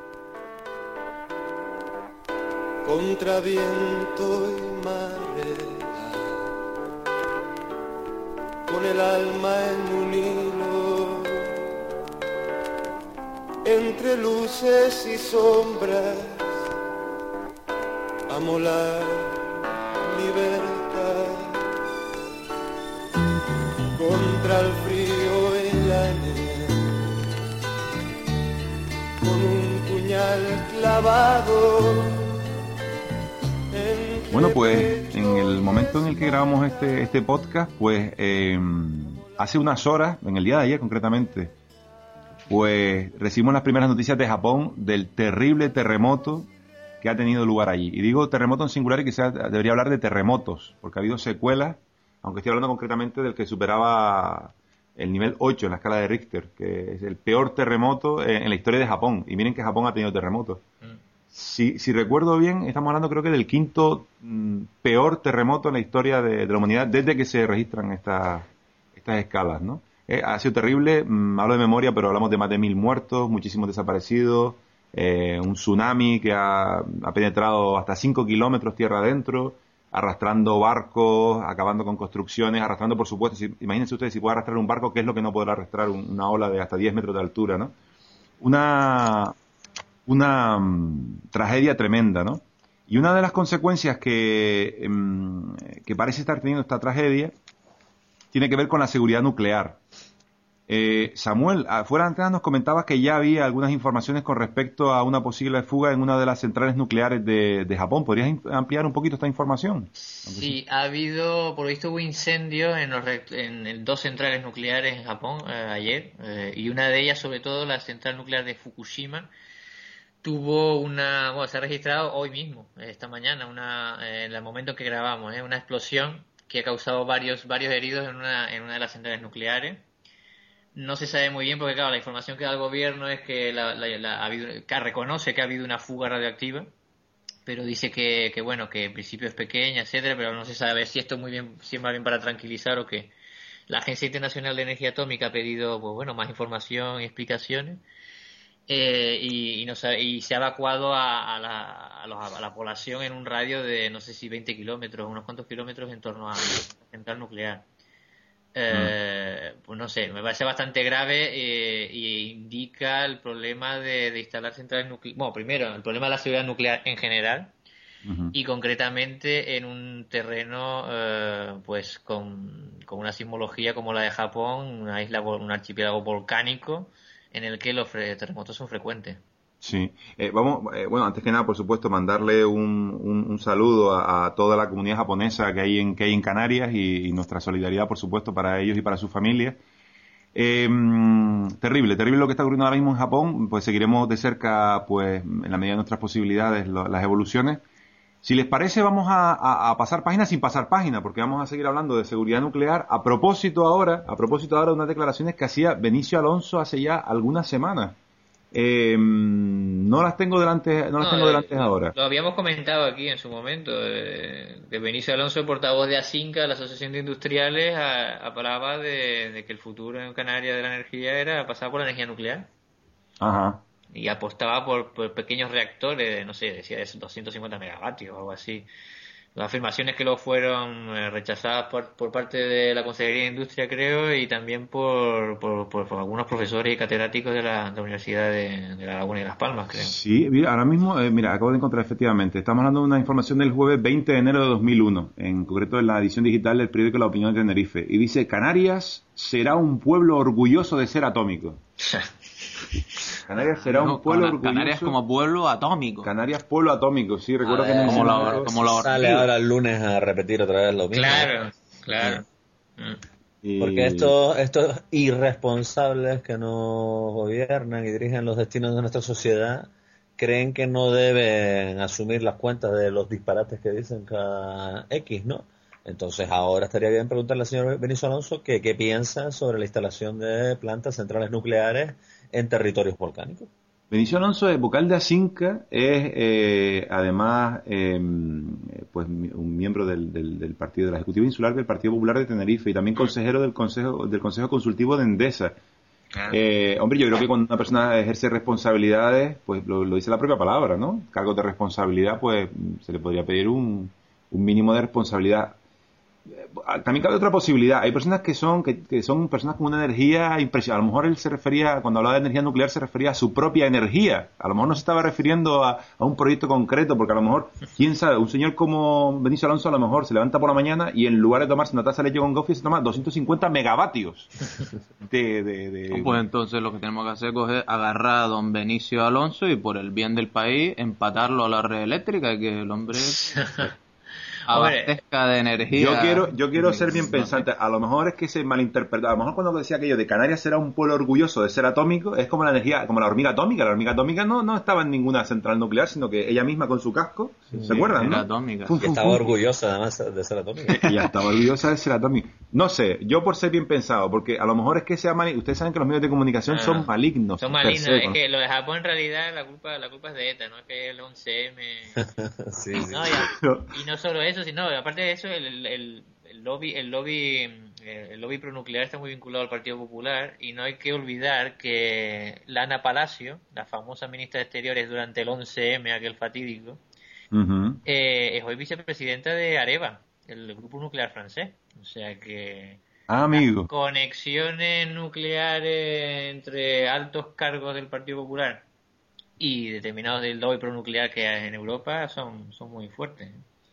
Contra viento y marea, con el alma en un hilo, entre luces y sombras, amo la libertad. Contra el frío y la nieve, con un puñal clavado. Bueno, pues en el momento en el que grabamos este podcast, pues hace unas horas, en el día de ayer concretamente, pues recibimos las primeras noticias de Japón del terrible terremoto que ha tenido lugar allí. Y digo terremoto en singular y quizás debería hablar de terremotos, porque ha habido secuelas, aunque estoy hablando concretamente del que superaba el nivel 8 en la escala de Richter, que es el peor terremoto en la historia de Japón. Y miren que Japón ha tenido terremotos. Si recuerdo bien, estamos hablando creo que del quinto peor terremoto en la historia de la humanidad desde que se registran estas escalas, ¿no? Ha sido terrible, hablo de memoria, pero hablamos de más de 1.000 muertos, muchísimos desaparecidos, un tsunami que ha penetrado hasta 5 kilómetros tierra adentro, arrastrando barcos, acabando con construcciones, arrastrando, por supuesto, imagínense ustedes si puede arrastrar un barco, ¿qué es lo que no podrá arrastrar una ola de hasta 10 metros de altura, ¿no? Una tragedia tremenda, ¿no? Y una de las consecuencias que parece estar teniendo esta tragedia tiene que ver con la seguridad nuclear. Samuel, fuera de antena nos comentabas que ya había algunas informaciones con respecto a una posible fuga en una de las centrales nucleares de Japón. ¿Podrías ampliar un poquito esta información? Sí, ha habido, por lo visto, hubo incendios en dos centrales nucleares en Japón ayer, y una de ellas, sobre todo, la central nuclear de Fukushima, se ha registrado hoy mismo, esta mañana, en el momento en que grabamos, una explosión que ha causado varios heridos en una de las centrales nucleares. No se sabe muy bien porque, claro, la información que da el gobierno es que reconoce que ha habido una fuga radioactiva, pero dice que en principio es pequeña, etcétera, pero no se sabe si esto si es más bien para tranquilizar o qué. La Agencia Internacional de Energía Atómica ha pedido, más información y explicaciones, y se ha evacuado a la población en un radio de, no sé si 20 kilómetros, unos cuantos kilómetros en torno a la central nuclear. Pues no sé, me parece bastante grave, y indica el problema de instalar centrales nucleares. Bueno, primero, el problema de la seguridad nuclear en general, y concretamente en un terreno con una sismología como la de Japón, un archipiélago volcánico en el que los terremotos son frecuentes. Sí, antes que nada, por supuesto, mandarle un saludo a toda la comunidad japonesa que hay en Canarias y nuestra solidaridad, por supuesto, para ellos y para sus familias. Terrible lo que está ocurriendo ahora mismo en Japón. Pues seguiremos de cerca, pues, en la medida de nuestras posibilidades, las evoluciones. Si les parece, vamos a pasar página sin pasar página, porque vamos a seguir hablando de seguridad nuclear. A propósito ahora de unas declaraciones que hacía Benicio Alonso hace ya algunas semanas. No las tengo delante ahora. Lo habíamos comentado aquí en su momento, que Benicio Alonso, portavoz de ASINCA, la Asociación de Industriales, hablaba de que el futuro en Canarias de la energía era pasar por la energía nuclear. Ajá. Y apostaba por pequeños reactores, no sé, decía de 250 megavatios o algo así. Las afirmaciones que luego fueron rechazadas por parte de la Consejería de Industria, creo, y también por algunos profesores y catedráticos de la Universidad de La Laguna y Las Palmas, creo. Sí, mira, ahora mismo, acabo de encontrar efectivamente. Estamos hablando de una información del jueves 20 de enero de 2001, en concreto en la edición digital del periódico La Opinión de Tenerife. Y dice, Canarias será un pueblo orgulloso de ser atómico. Canarias será un pueblo orgulloso. Canarias como pueblo atómico. Canarias pueblo atómico, sí, recuerdo que como la sale ahora el lunes a repetir otra vez lo mismo. Claro. Porque estos irresponsables que nos gobiernan y dirigen los destinos de nuestra sociedad creen que no deben asumir las cuentas de los disparates que dicen cada X, ¿no? Entonces ahora estaría bien preguntarle al señor Benicio Alonso qué piensa sobre la instalación de plantas centrales nucleares en territorios volcánicos. Benicio Alonso es vocal de ASINCA, es además pues un miembro del partido, de la Ejecutiva Insular del Partido Popular de Tenerife, y también consejero del Consejo Consultivo de Endesa. Hombre, yo creo que cuando una persona ejerce responsabilidades, pues lo dice la propia palabra, ¿no? Cargos de responsabilidad, pues se le podría pedir un mínimo de responsabilidad. También cabe otra posibilidad. Hay personas que son personas con una energía impresionante. A lo mejor él se refería, cuando hablaba de energía nuclear, se refería a su propia energía. A lo mejor no se estaba refiriendo a un proyecto concreto, porque a lo mejor, quién sabe, un señor como Benicio Alonso a lo mejor se levanta por la mañana y en lugar de tomarse una taza de leche con gofio se toma 250 megavatios Pues entonces lo que tenemos que hacer es agarrar a don Benicio Alonso y por el bien del país empatarlo a la red eléctrica, que el hombre... abastezca de energía. Yo quiero ser bien pensante. A lo mejor es que se malinterpreta. A lo mejor cuando decía aquello de Canarias será un pueblo orgulloso de ser atómico, es como la energía, como la hormiga atómica. La hormiga atómica no estaba en ninguna central nuclear, sino que ella misma con su casco, ¿se acuerdan? Era ¿no? atómica. Y estaba orgullosa además de ser atómica. Ella estaba orgullosa de ser atómica. No sé, yo por ser bien pensado, porque a lo mejor es que sea maligno. Ustedes saben que los medios de comunicación son malignos. Son malignos, es que lo de Japón en realidad la culpa es de ETA, no es que el 11M. Sí. No, y no solo eso, sino aparte de eso, el lobby pronuclear está muy vinculado al Partido Popular, y no hay que olvidar que Lana Palacio, la famosa ministra de Exteriores durante el 11M, aquel fatídico, es hoy vicepresidenta de Areva, el grupo nuclear francés. O sea que amigo, conexiones nucleares entre altos cargos del Partido Popular y determinados del lobby pronuclear que hay en Europa son muy fuertes.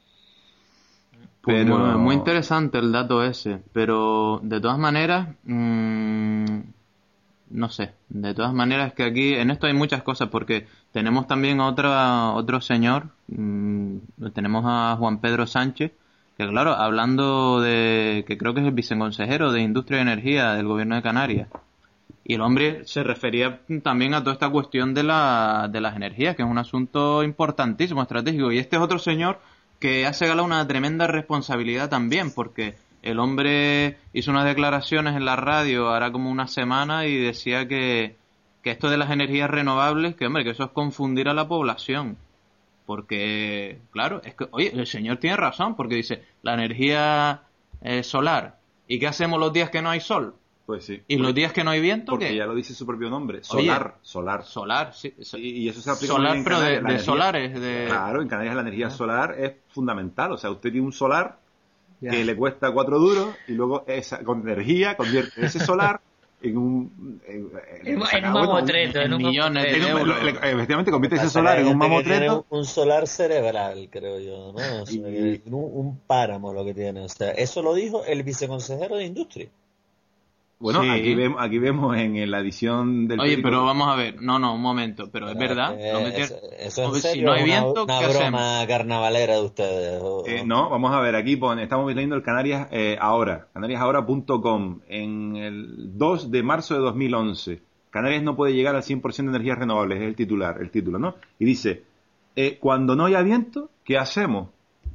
Pues muy interesante el dato ese, pero de todas maneras, no sé, de todas maneras es que aquí en esto hay muchas cosas, porque tenemos también otro señor, tenemos a Juan Pedro Sánchez, que claro, hablando de, que creo que es el viceconsejero de Industria y Energía del Gobierno de Canarias, y el hombre se refería también a toda esta cuestión de las energías, que es un asunto importantísimo, estratégico, y este es otro señor que hace gala una tremenda responsabilidad también, porque el hombre hizo unas declaraciones en la radio ahora como una semana y decía que esto de las energías renovables, que hombre, que eso es confundir a la población. Porque, claro, es que, oye, el señor tiene razón, porque dice, la energía solar, ¿y qué hacemos los días que no hay sol? Pues sí. ¿Y los días que no hay viento? Porque ¿qué? ya lo dice su propio nombre, solar. Solar, sí. Y eso se aplica solar, muy bien en pero Canarias. de solares. Claro, en Canarias la energía solar es fundamental. O sea, usted tiene un solar que le cuesta 4 duros y luego con energía convierte ese solar en un mamotreto, en millones de euros. Efectivamente, convierte ese solar en un mamotreto. Un solar cerebral, creo yo, ¿no? O sea, un páramo lo que tiene. O sea, eso lo dijo el viceconsejero de Industria. Bueno, sí. aquí vemos en la edición del... Oye, pero vamos a ver, no, un momento, pero es verdad. Eso es en serio, si no hay viento, una ¿qué broma hacemos? carnavalera de ustedes. No, vamos a ver, aquí estamos leyendo el Canarias Ahora, canariasahora.com, en el 2 de marzo de 2011. Canarias no puede llegar al 100% de energías renovables, es el título, ¿no? Y dice, cuando no haya viento, ¿qué hacemos?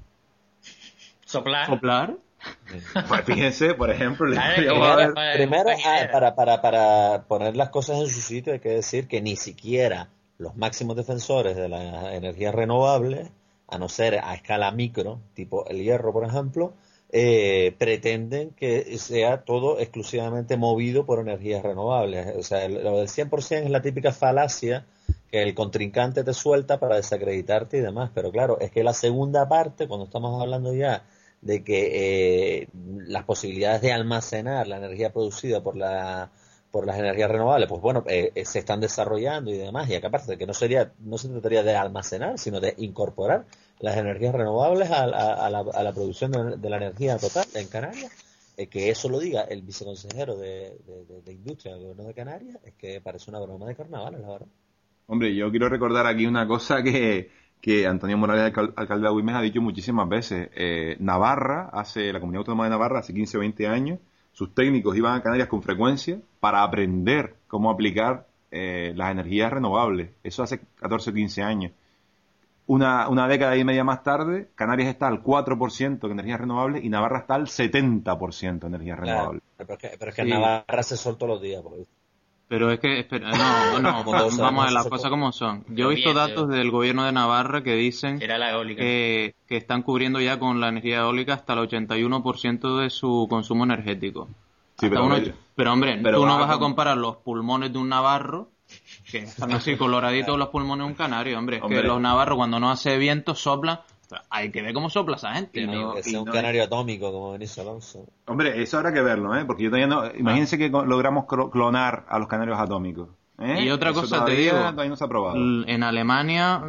¿Soplar? Pues fíjense, por ejemplo, Primero, para poner las cosas en su sitio, hay que decir que ni siquiera los máximos defensores de las energías renovables, a no ser a escala micro, tipo el hierro, por ejemplo, pretenden que sea todo exclusivamente movido por energías renovables. O sea, lo del 100% es la típica falacia que el contrincante te suelta para desacreditarte y demás. Pero claro, es que la segunda parte, cuando estamos hablando ya de que las posibilidades de almacenar la energía producida por las energías renovables, pues bueno, se están desarrollando y demás, y acá aparte de que no se trataría de almacenar, sino de incorporar las energías renovables a la producción de la energía total en Canarias, que eso lo diga el viceconsejero de Industria del Gobierno de Canarias, es que parece una broma de carnaval, la verdad. Hombre, yo quiero recordar aquí una cosa que Antonio Morales, alcalde de Agüimes, ha dicho muchísimas veces. La Comunidad Autónoma de Navarra, hace 15 o 20 años, sus técnicos iban a Canarias con frecuencia para aprender cómo aplicar las energías renovables. Eso hace 14 o 15 años. Una década y media más tarde, Canarias está al 4% de energías renovables y Navarra está al 70% de energías renovables. Pero es que en Navarra se sol todos los días. Pero es que, vamos a ver las cosas como son. Yo he visto datos del gobierno de Navarra que dicen que están cubriendo ya con la energía eólica hasta el 81% de su consumo energético. Sí, pero hombre, tú no vas a comparar los pulmones de un navarro, que están así coloraditos los pulmones de un canario, hombre. Es que los navarros cuando no hace viento soplan. Hay que ver cómo sopla esa gente. Que sea un canario atómico como Benicio Alonso. Hombre, eso habrá que verlo, porque yo todavía no... Imagínense que logramos clonar a los canarios atómicos. Y otra eso cosa te digo, todavía no se ha probado. En Alemania,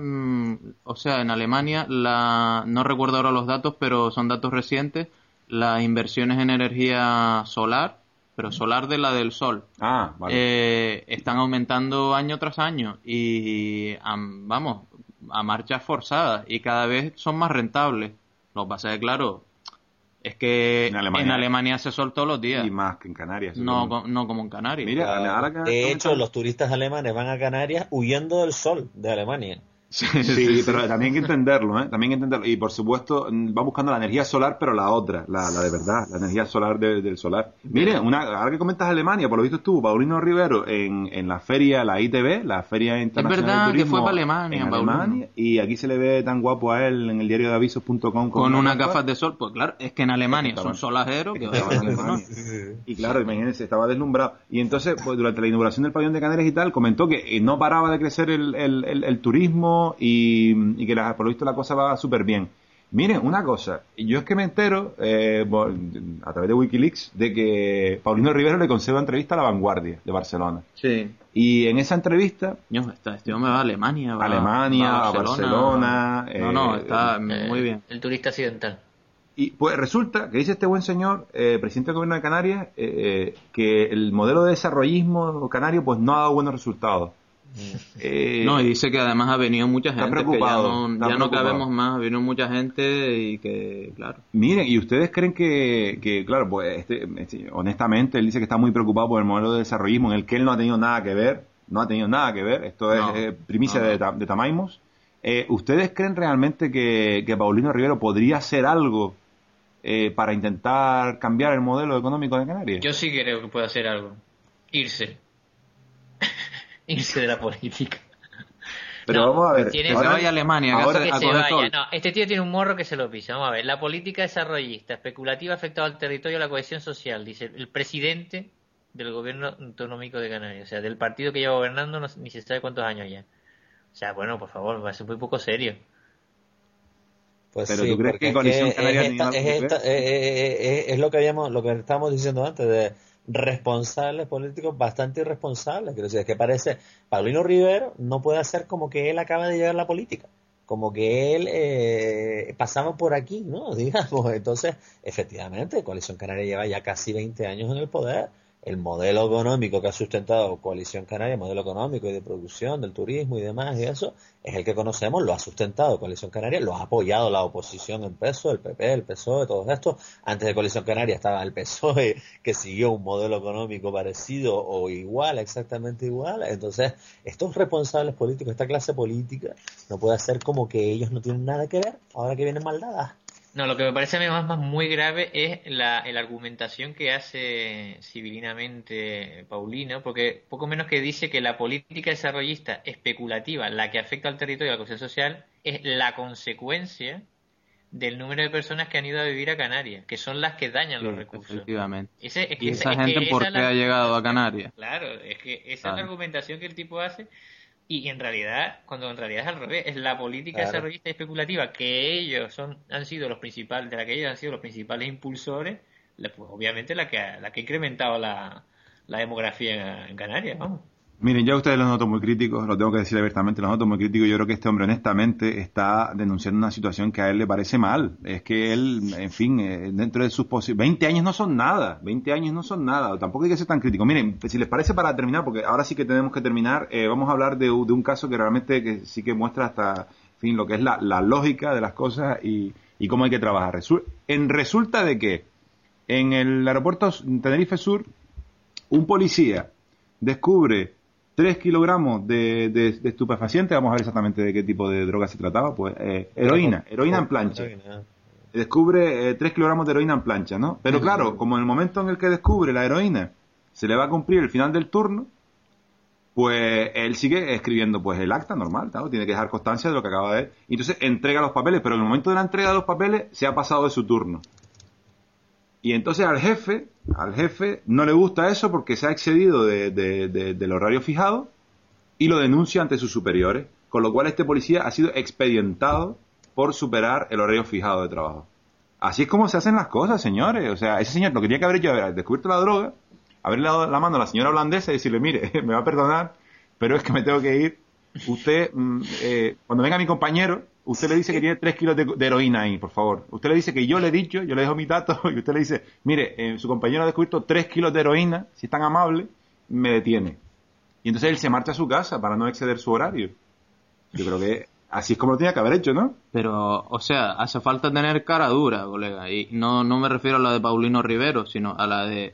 no recuerdo ahora los datos, pero son datos recientes, las inversiones en energía solar, pero solar de la del sol, vale. están aumentando año tras año y a marchas forzadas, y cada vez son más rentables. Lo que pasa es que, claro, es que en Alemania se sol todos los días. Y más que en Canarias. No como en Canarias. Mira, ahora que de hecho, los turistas alemanes van a Canarias huyendo del sol de Alemania. Sí, pero también hay que entenderlo, ¿eh? También hay que entenderlo. Y por supuesto, va buscando la energía solar, pero la otra, la de verdad, la energía solar del solar. Mire, ahora que comentas Alemania, por lo visto estuvo Paulino Rivero en la feria, la ITB, la Feria Internacional de Turismo. Es verdad, que fue para Alemania, Paulino. y aquí se le ve tan guapo a él en el diario de avisos.com con unas gafas de sol. Pues claro, es que en Alemania son solajeros. Y claro, imagínense, estaba deslumbrado. Y entonces, pues, durante la inauguración del pabellón de Canarias y tal, comentó que no paraba de crecer el turismo y que por lo visto la cosa va súper bien. Miren, una cosa, yo es que me entero a través de Wikileaks de que Paulino Rivero le concede una entrevista a La Vanguardia de Barcelona. Sí. Y en esa entrevista... Este hombre va a Alemania, va a Barcelona. Está muy bien. El turista occidental. Y pues resulta que dice este buen señor, presidente del gobierno de Canarias, que el modelo de desarrollismo canario pues no ha dado buenos resultados. Y dice que además ha venido mucha gente, preocupado, que ya no cabemos más, ha venido mucha gente y que, claro. Miren, ¿y ustedes creen que claro, pues honestamente él dice que está muy preocupado por el modelo de desarrollismo en el que él no ha tenido nada que ver, esto es primicia de Tamaimos? ¿Ustedes creen realmente que Paulino Rivero podría hacer algo para intentar cambiar el modelo económico de Canarias? Yo sí creo que puede hacer algo. Irse de la política. Pero vamos a ver, que se vaya a Alemania, este tío tiene un morro que se lo pisa. Vamos a ver, la política desarrollista especulativa ha afectado al territorio y a la cohesión social, dice el presidente del gobierno autonómico de Canarias, o sea, del partido que lleva gobernando ni se sabe cuántos años ya. O sea, bueno, por favor, va a ser muy poco serio. Pues pero sí, ¿tú crees que Coalición Canaria es lo que estábamos diciendo antes de responsables políticos bastante irresponsables? Quiero decir, es que parece Paulino Rivero no puede hacer como que él acaba de llegar a la política, como que él pasaba por aquí, ¿no? Digamos, entonces, efectivamente, Coalición Canaria lleva ya casi 20 años en el poder. El modelo económico que ha sustentado Coalición Canaria, modelo económico y de producción del turismo y demás, y eso es el que conocemos, lo ha sustentado Coalición Canaria, lo ha apoyado la oposición en peso, el PP, el PSOE, todos estos. Antes de Coalición Canaria estaba el PSOE, que siguió un modelo económico parecido o igual, exactamente igual. Entonces, estos responsables políticos, esta clase política, no puede hacer como que ellos no tienen nada que ver ahora que vienen maldadas. No, lo que me parece a mí más muy grave es la argumentación que hace civilinamente Paulino, porque poco menos que dice que la política desarrollista especulativa, la que afecta al territorio y a la cohesión social, es la consecuencia del número de personas que han ido a vivir a Canarias, que son las que dañan los recursos. Efectivamente. ¿Y esa gente por qué ha llegado a Canarias? Claro, es que esa es la argumentación que el tipo hace. Y en realidad es al revés, es la política desarrollista y especulativa que ellos han sido los principales, de la que ellos han sido los principales impulsores, pues obviamente la que ha incrementado la demografía en Canarias, vamos. Miren, yo a ustedes los noto muy críticos, lo tengo que decir abiertamente, los noto muy críticos. Yo creo que este hombre honestamente está denunciando una situación que a él le parece mal. Es que él, en fin, dentro de sus posibilidades, 20 años no son nada, tampoco hay que ser tan crítico. Miren, si les parece, para terminar, porque ahora sí que tenemos que terminar, vamos a hablar de un caso que realmente que sí que muestra hasta, en fin, lo que es la lógica de las cosas y cómo hay que trabajar. Resulta de que en el aeropuerto Tenerife Sur, un policía descubre 3 kilogramos de estupefaciente. Vamos a ver exactamente de qué tipo de droga se trataba. Pues heroína en plancha. Descubre 3 kilogramos de heroína en plancha, ¿no? Pero claro, como en el momento en el que descubre la heroína se le va a cumplir el final del turno, pues él sigue escribiendo pues el acta normal, ¿no? Tiene que dejar constancia de lo que acaba de ver. Y entonces entrega los papeles, pero en el momento de la entrega de los papeles se ha pasado de su turno. Y entonces al jefe no le gusta eso porque se ha excedido del horario fijado y lo denuncia ante sus superiores, con lo cual este policía ha sido expedientado por superar el horario fijado de trabajo. Así es como se hacen las cosas, señores. O sea, ese señor lo que tenía que haber hecho haber descubierto la droga, haberle dado la mano a la señora holandesa y decirle, mire, me va a perdonar, pero es que me tengo que ir. Usted, cuando venga mi compañero, usted le dice que tiene 3 kilos de heroína ahí, por favor. Usted le dice que yo le he dicho, yo le dejo mi dato, y usted le dice, mire, su compañero ha descubierto 3 kilos de heroína, si es tan amable, me detiene. Y entonces él se marcha a su casa para no exceder su horario. Yo creo que Así es como lo tenía que haber hecho, ¿no? Pero, o sea, hace falta tener cara dura, colega. Y no me refiero a la de Paulino Rivero, sino a la de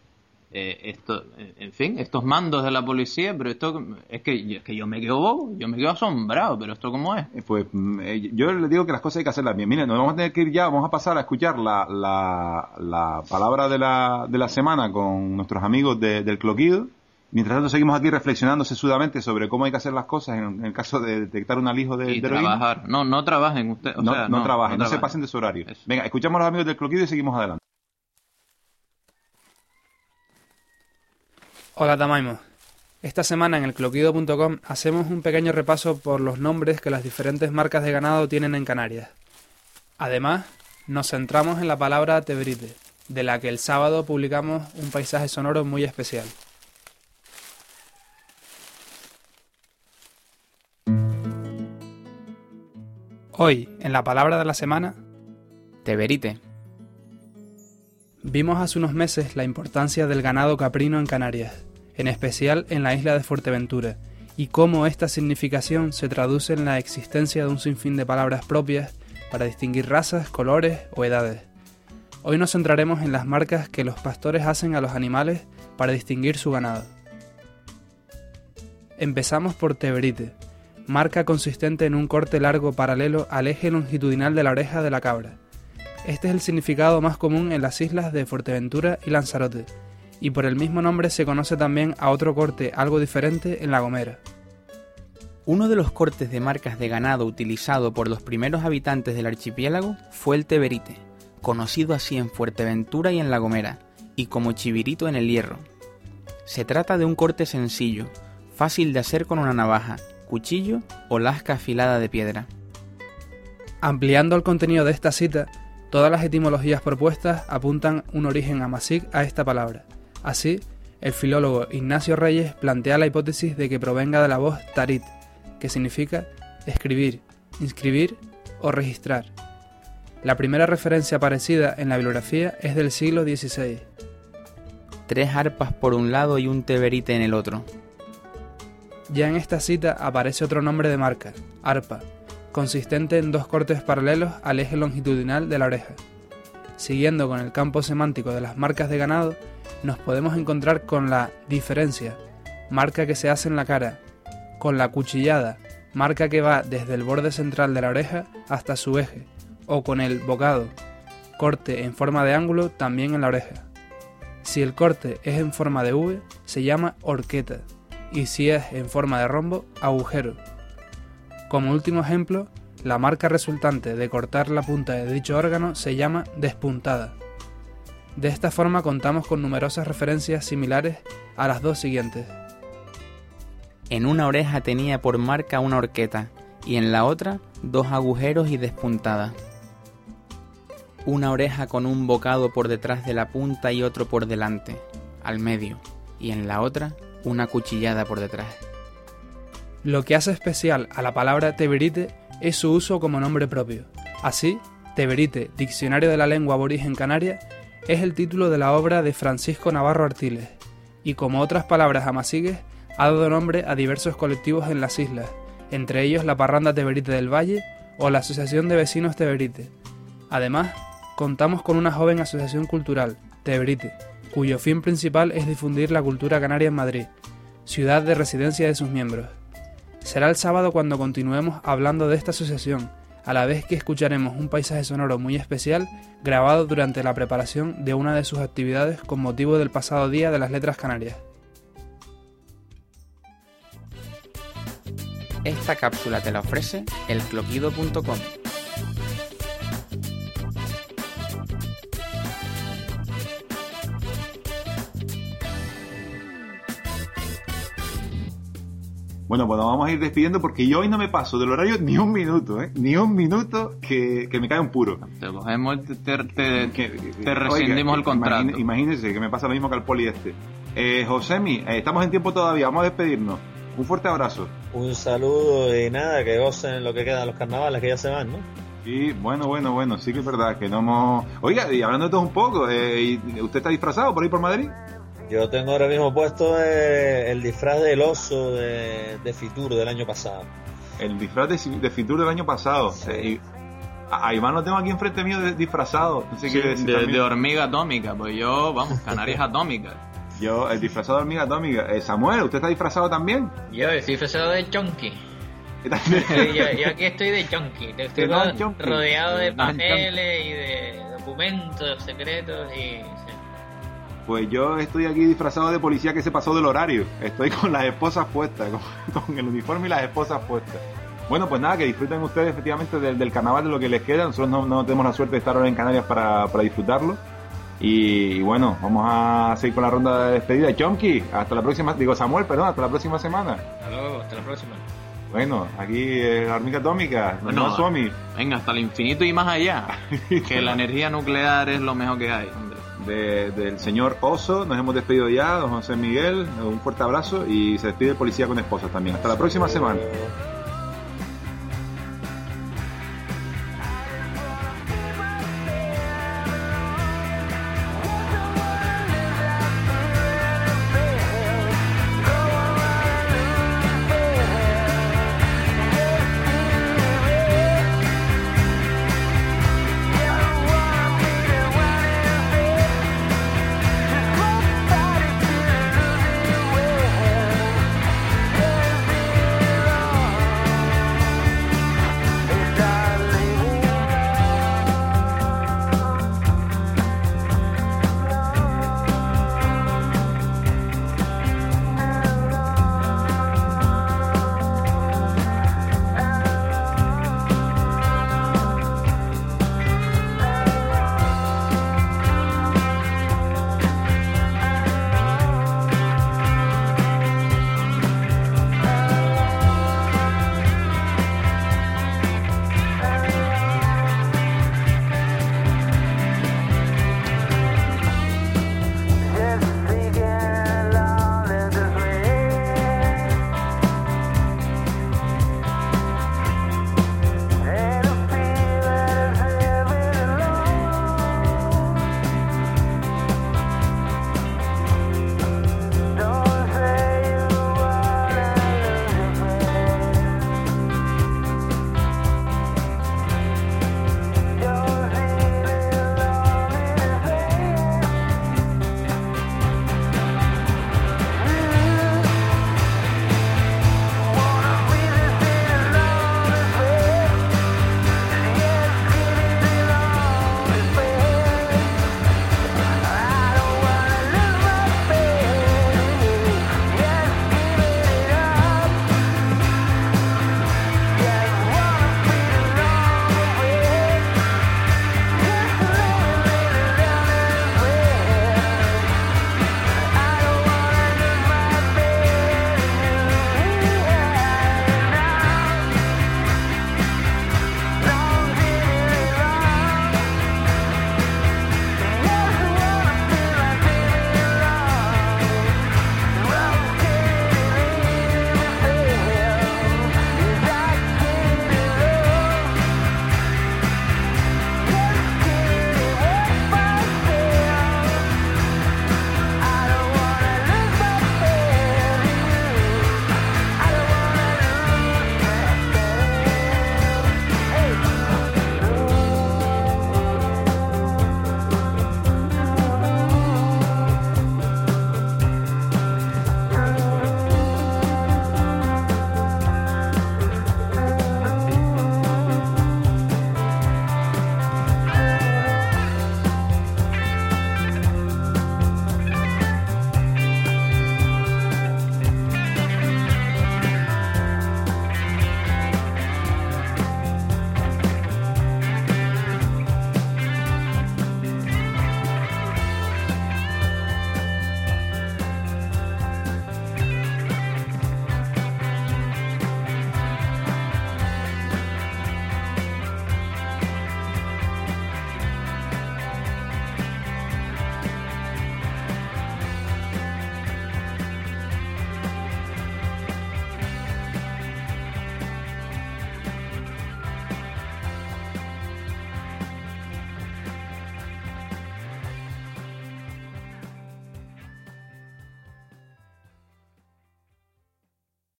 estos mandos de la policía. Pero esto es que yo me quedo asombrado. Pero esto ¿cómo es? Pues yo le digo que las cosas hay que hacerlas bien. Miren, nos vamos a tener que ir ya, vamos a pasar a escuchar la palabra de la semana con nuestros amigos del Cloquido. Mientras tanto seguimos aquí reflexionando sesudamente sobre cómo hay que hacer las cosas en el caso de detectar un alijo de heroína. Trabajar. No trabajen ustedes. No trabajen, no se pasen de su horario. Eso. Venga, escuchamos a los amigos del Cloquido y seguimos adelante. Hola Tamaimo. Esta semana en elcloquido.com hacemos un pequeño repaso por los nombres que las diferentes marcas de ganado tienen en Canarias. Además, nos centramos en la palabra teberite, de la que el sábado publicamos un paisaje sonoro muy especial. Hoy, en la palabra de la semana, teberite. Vimos hace unos meses la importancia del ganado caprino en Canarias, en especial en la isla de Fuerteventura, y cómo esta significación se traduce en la existencia de un sinfín de palabras propias para distinguir razas, colores o edades. Hoy nos centraremos en las marcas que los pastores hacen a los animales para distinguir su ganado. Empezamos por teberite, marca consistente en un corte largo paralelo al eje longitudinal de la oreja de la cabra. Este es el significado más común en las islas de Fuerteventura y Lanzarote, y por el mismo nombre se conoce también a otro corte algo diferente en La Gomera. Uno de los cortes de marcas de ganado utilizado por los primeros habitantes del archipiélago fue el teberite, conocido así en Fuerteventura y en La Gomera, y como chivirito en el Hierro. Se trata de un corte sencillo, fácil de hacer con una navaja, cuchillo o lasca afilada de piedra. Ampliando el contenido de esta cita, todas las etimologías propuestas apuntan un origen amazigh a esta palabra. Así, el filólogo Ignacio Reyes plantea la hipótesis de que provenga de la voz tarit, que significa escribir, inscribir o registrar. La primera referencia parecida en la bibliografía es del siglo XVI. 3 arpas por un lado y un teberite en el otro. Ya en esta cita aparece otro nombre de marca, arpa, consistente en 2 cortes paralelos al eje longitudinal de la oreja. Siguiendo con el campo semántico de las marcas de ganado, nos podemos encontrar con la diferencia, marca que se hace en la cara, con la cuchillada, marca que va desde el borde central de la oreja hasta su eje, o con el bocado, corte en forma de ángulo también en la oreja. Si el corte es en forma de V, se llama horqueta, y si es en forma de rombo, agujero. Como último ejemplo, la marca resultante de cortar la punta de dicho órgano se llama despuntada. De esta forma contamos con numerosas referencias similares a las dos siguientes. En una oreja tenía por marca una horqueta y en la otra 2 agujeros y despuntada. Una oreja con un bocado por detrás de la punta y otro por delante, al medio, y en la otra una cuchillada por detrás. Lo que hace especial a la palabra teberite es su uso como nombre propio. Así, teberite, Diccionario de la Lengua Aborigen Canaria, es el título de la obra de Francisco Navarro Artiles, y como otras palabras amazigues, ha dado nombre a diversos colectivos en las islas, entre ellos la Parranda Teberite del Valle o la Asociación de Vecinos Teberite. Además, contamos con una joven asociación cultural, Teberite, cuyo fin principal es difundir la cultura canaria en Madrid, ciudad de residencia de sus miembros. Será el sábado cuando continuemos hablando de esta asociación, a la vez que escucharemos un paisaje sonoro muy especial grabado durante la preparación de una de sus actividades con motivo del pasado Día de las Letras Canarias. Esta cápsula te la ofrece elcloquido.com. Bueno, pues nos vamos a ir despidiendo porque yo hoy no me paso del horario ni un minuto, Ni un minuto que me cae un puro. Te cogemos, te rescindimos el contrato. Imagínense que me pasa lo mismo que al poli este. Josemi, estamos en tiempo todavía, vamos a despedirnos. Un fuerte abrazo. Un saludo y nada, que gocen lo que queda de los carnavales que ya se van, ¿no? Sí, bueno, sí que es verdad que no hemos... Oiga, y hablando de todo un poco, ¿usted está disfrazado por ahí por Madrid? Yo tengo ahora mismo puesto el disfraz del oso de Fitur del año pasado. El disfraz de Fitur del año pasado. Sí. A Iván lo tengo aquí enfrente mío disfrazado. No sé qué decir de hormiga atómica, pues yo, vamos, Canarias atómicas. Yo, el disfrazado de hormiga atómica. Samuel, ¿usted está disfrazado también? Yo estoy disfrazado de chonky. yo aquí estoy de chonky. Estoy rodeado de papeles y de documentos secretos y... Sí. Pues yo estoy aquí disfrazado de policía que se pasó del horario. Estoy con las esposas puestas, con el uniforme y las esposas puestas. Bueno, pues nada, que disfruten ustedes efectivamente del carnaval, de lo que les queda. Nosotros no tenemos la suerte de estar ahora en Canarias para disfrutarlo. Y bueno, vamos a seguir con la ronda de despedida. Chonky, hasta la próxima, Samuel, perdón, hasta la próxima semana. Hasta luego, hasta la próxima. Bueno, aquí la hormiga atómica, bueno, Suomi. Venga, hasta el infinito y más allá. Que la energía nuclear es lo mejor que hay, hombre. Del señor Oso, nos hemos despedido ya, don José Miguel, un fuerte abrazo y se despide el policía con esposas también. Hasta la próxima semana.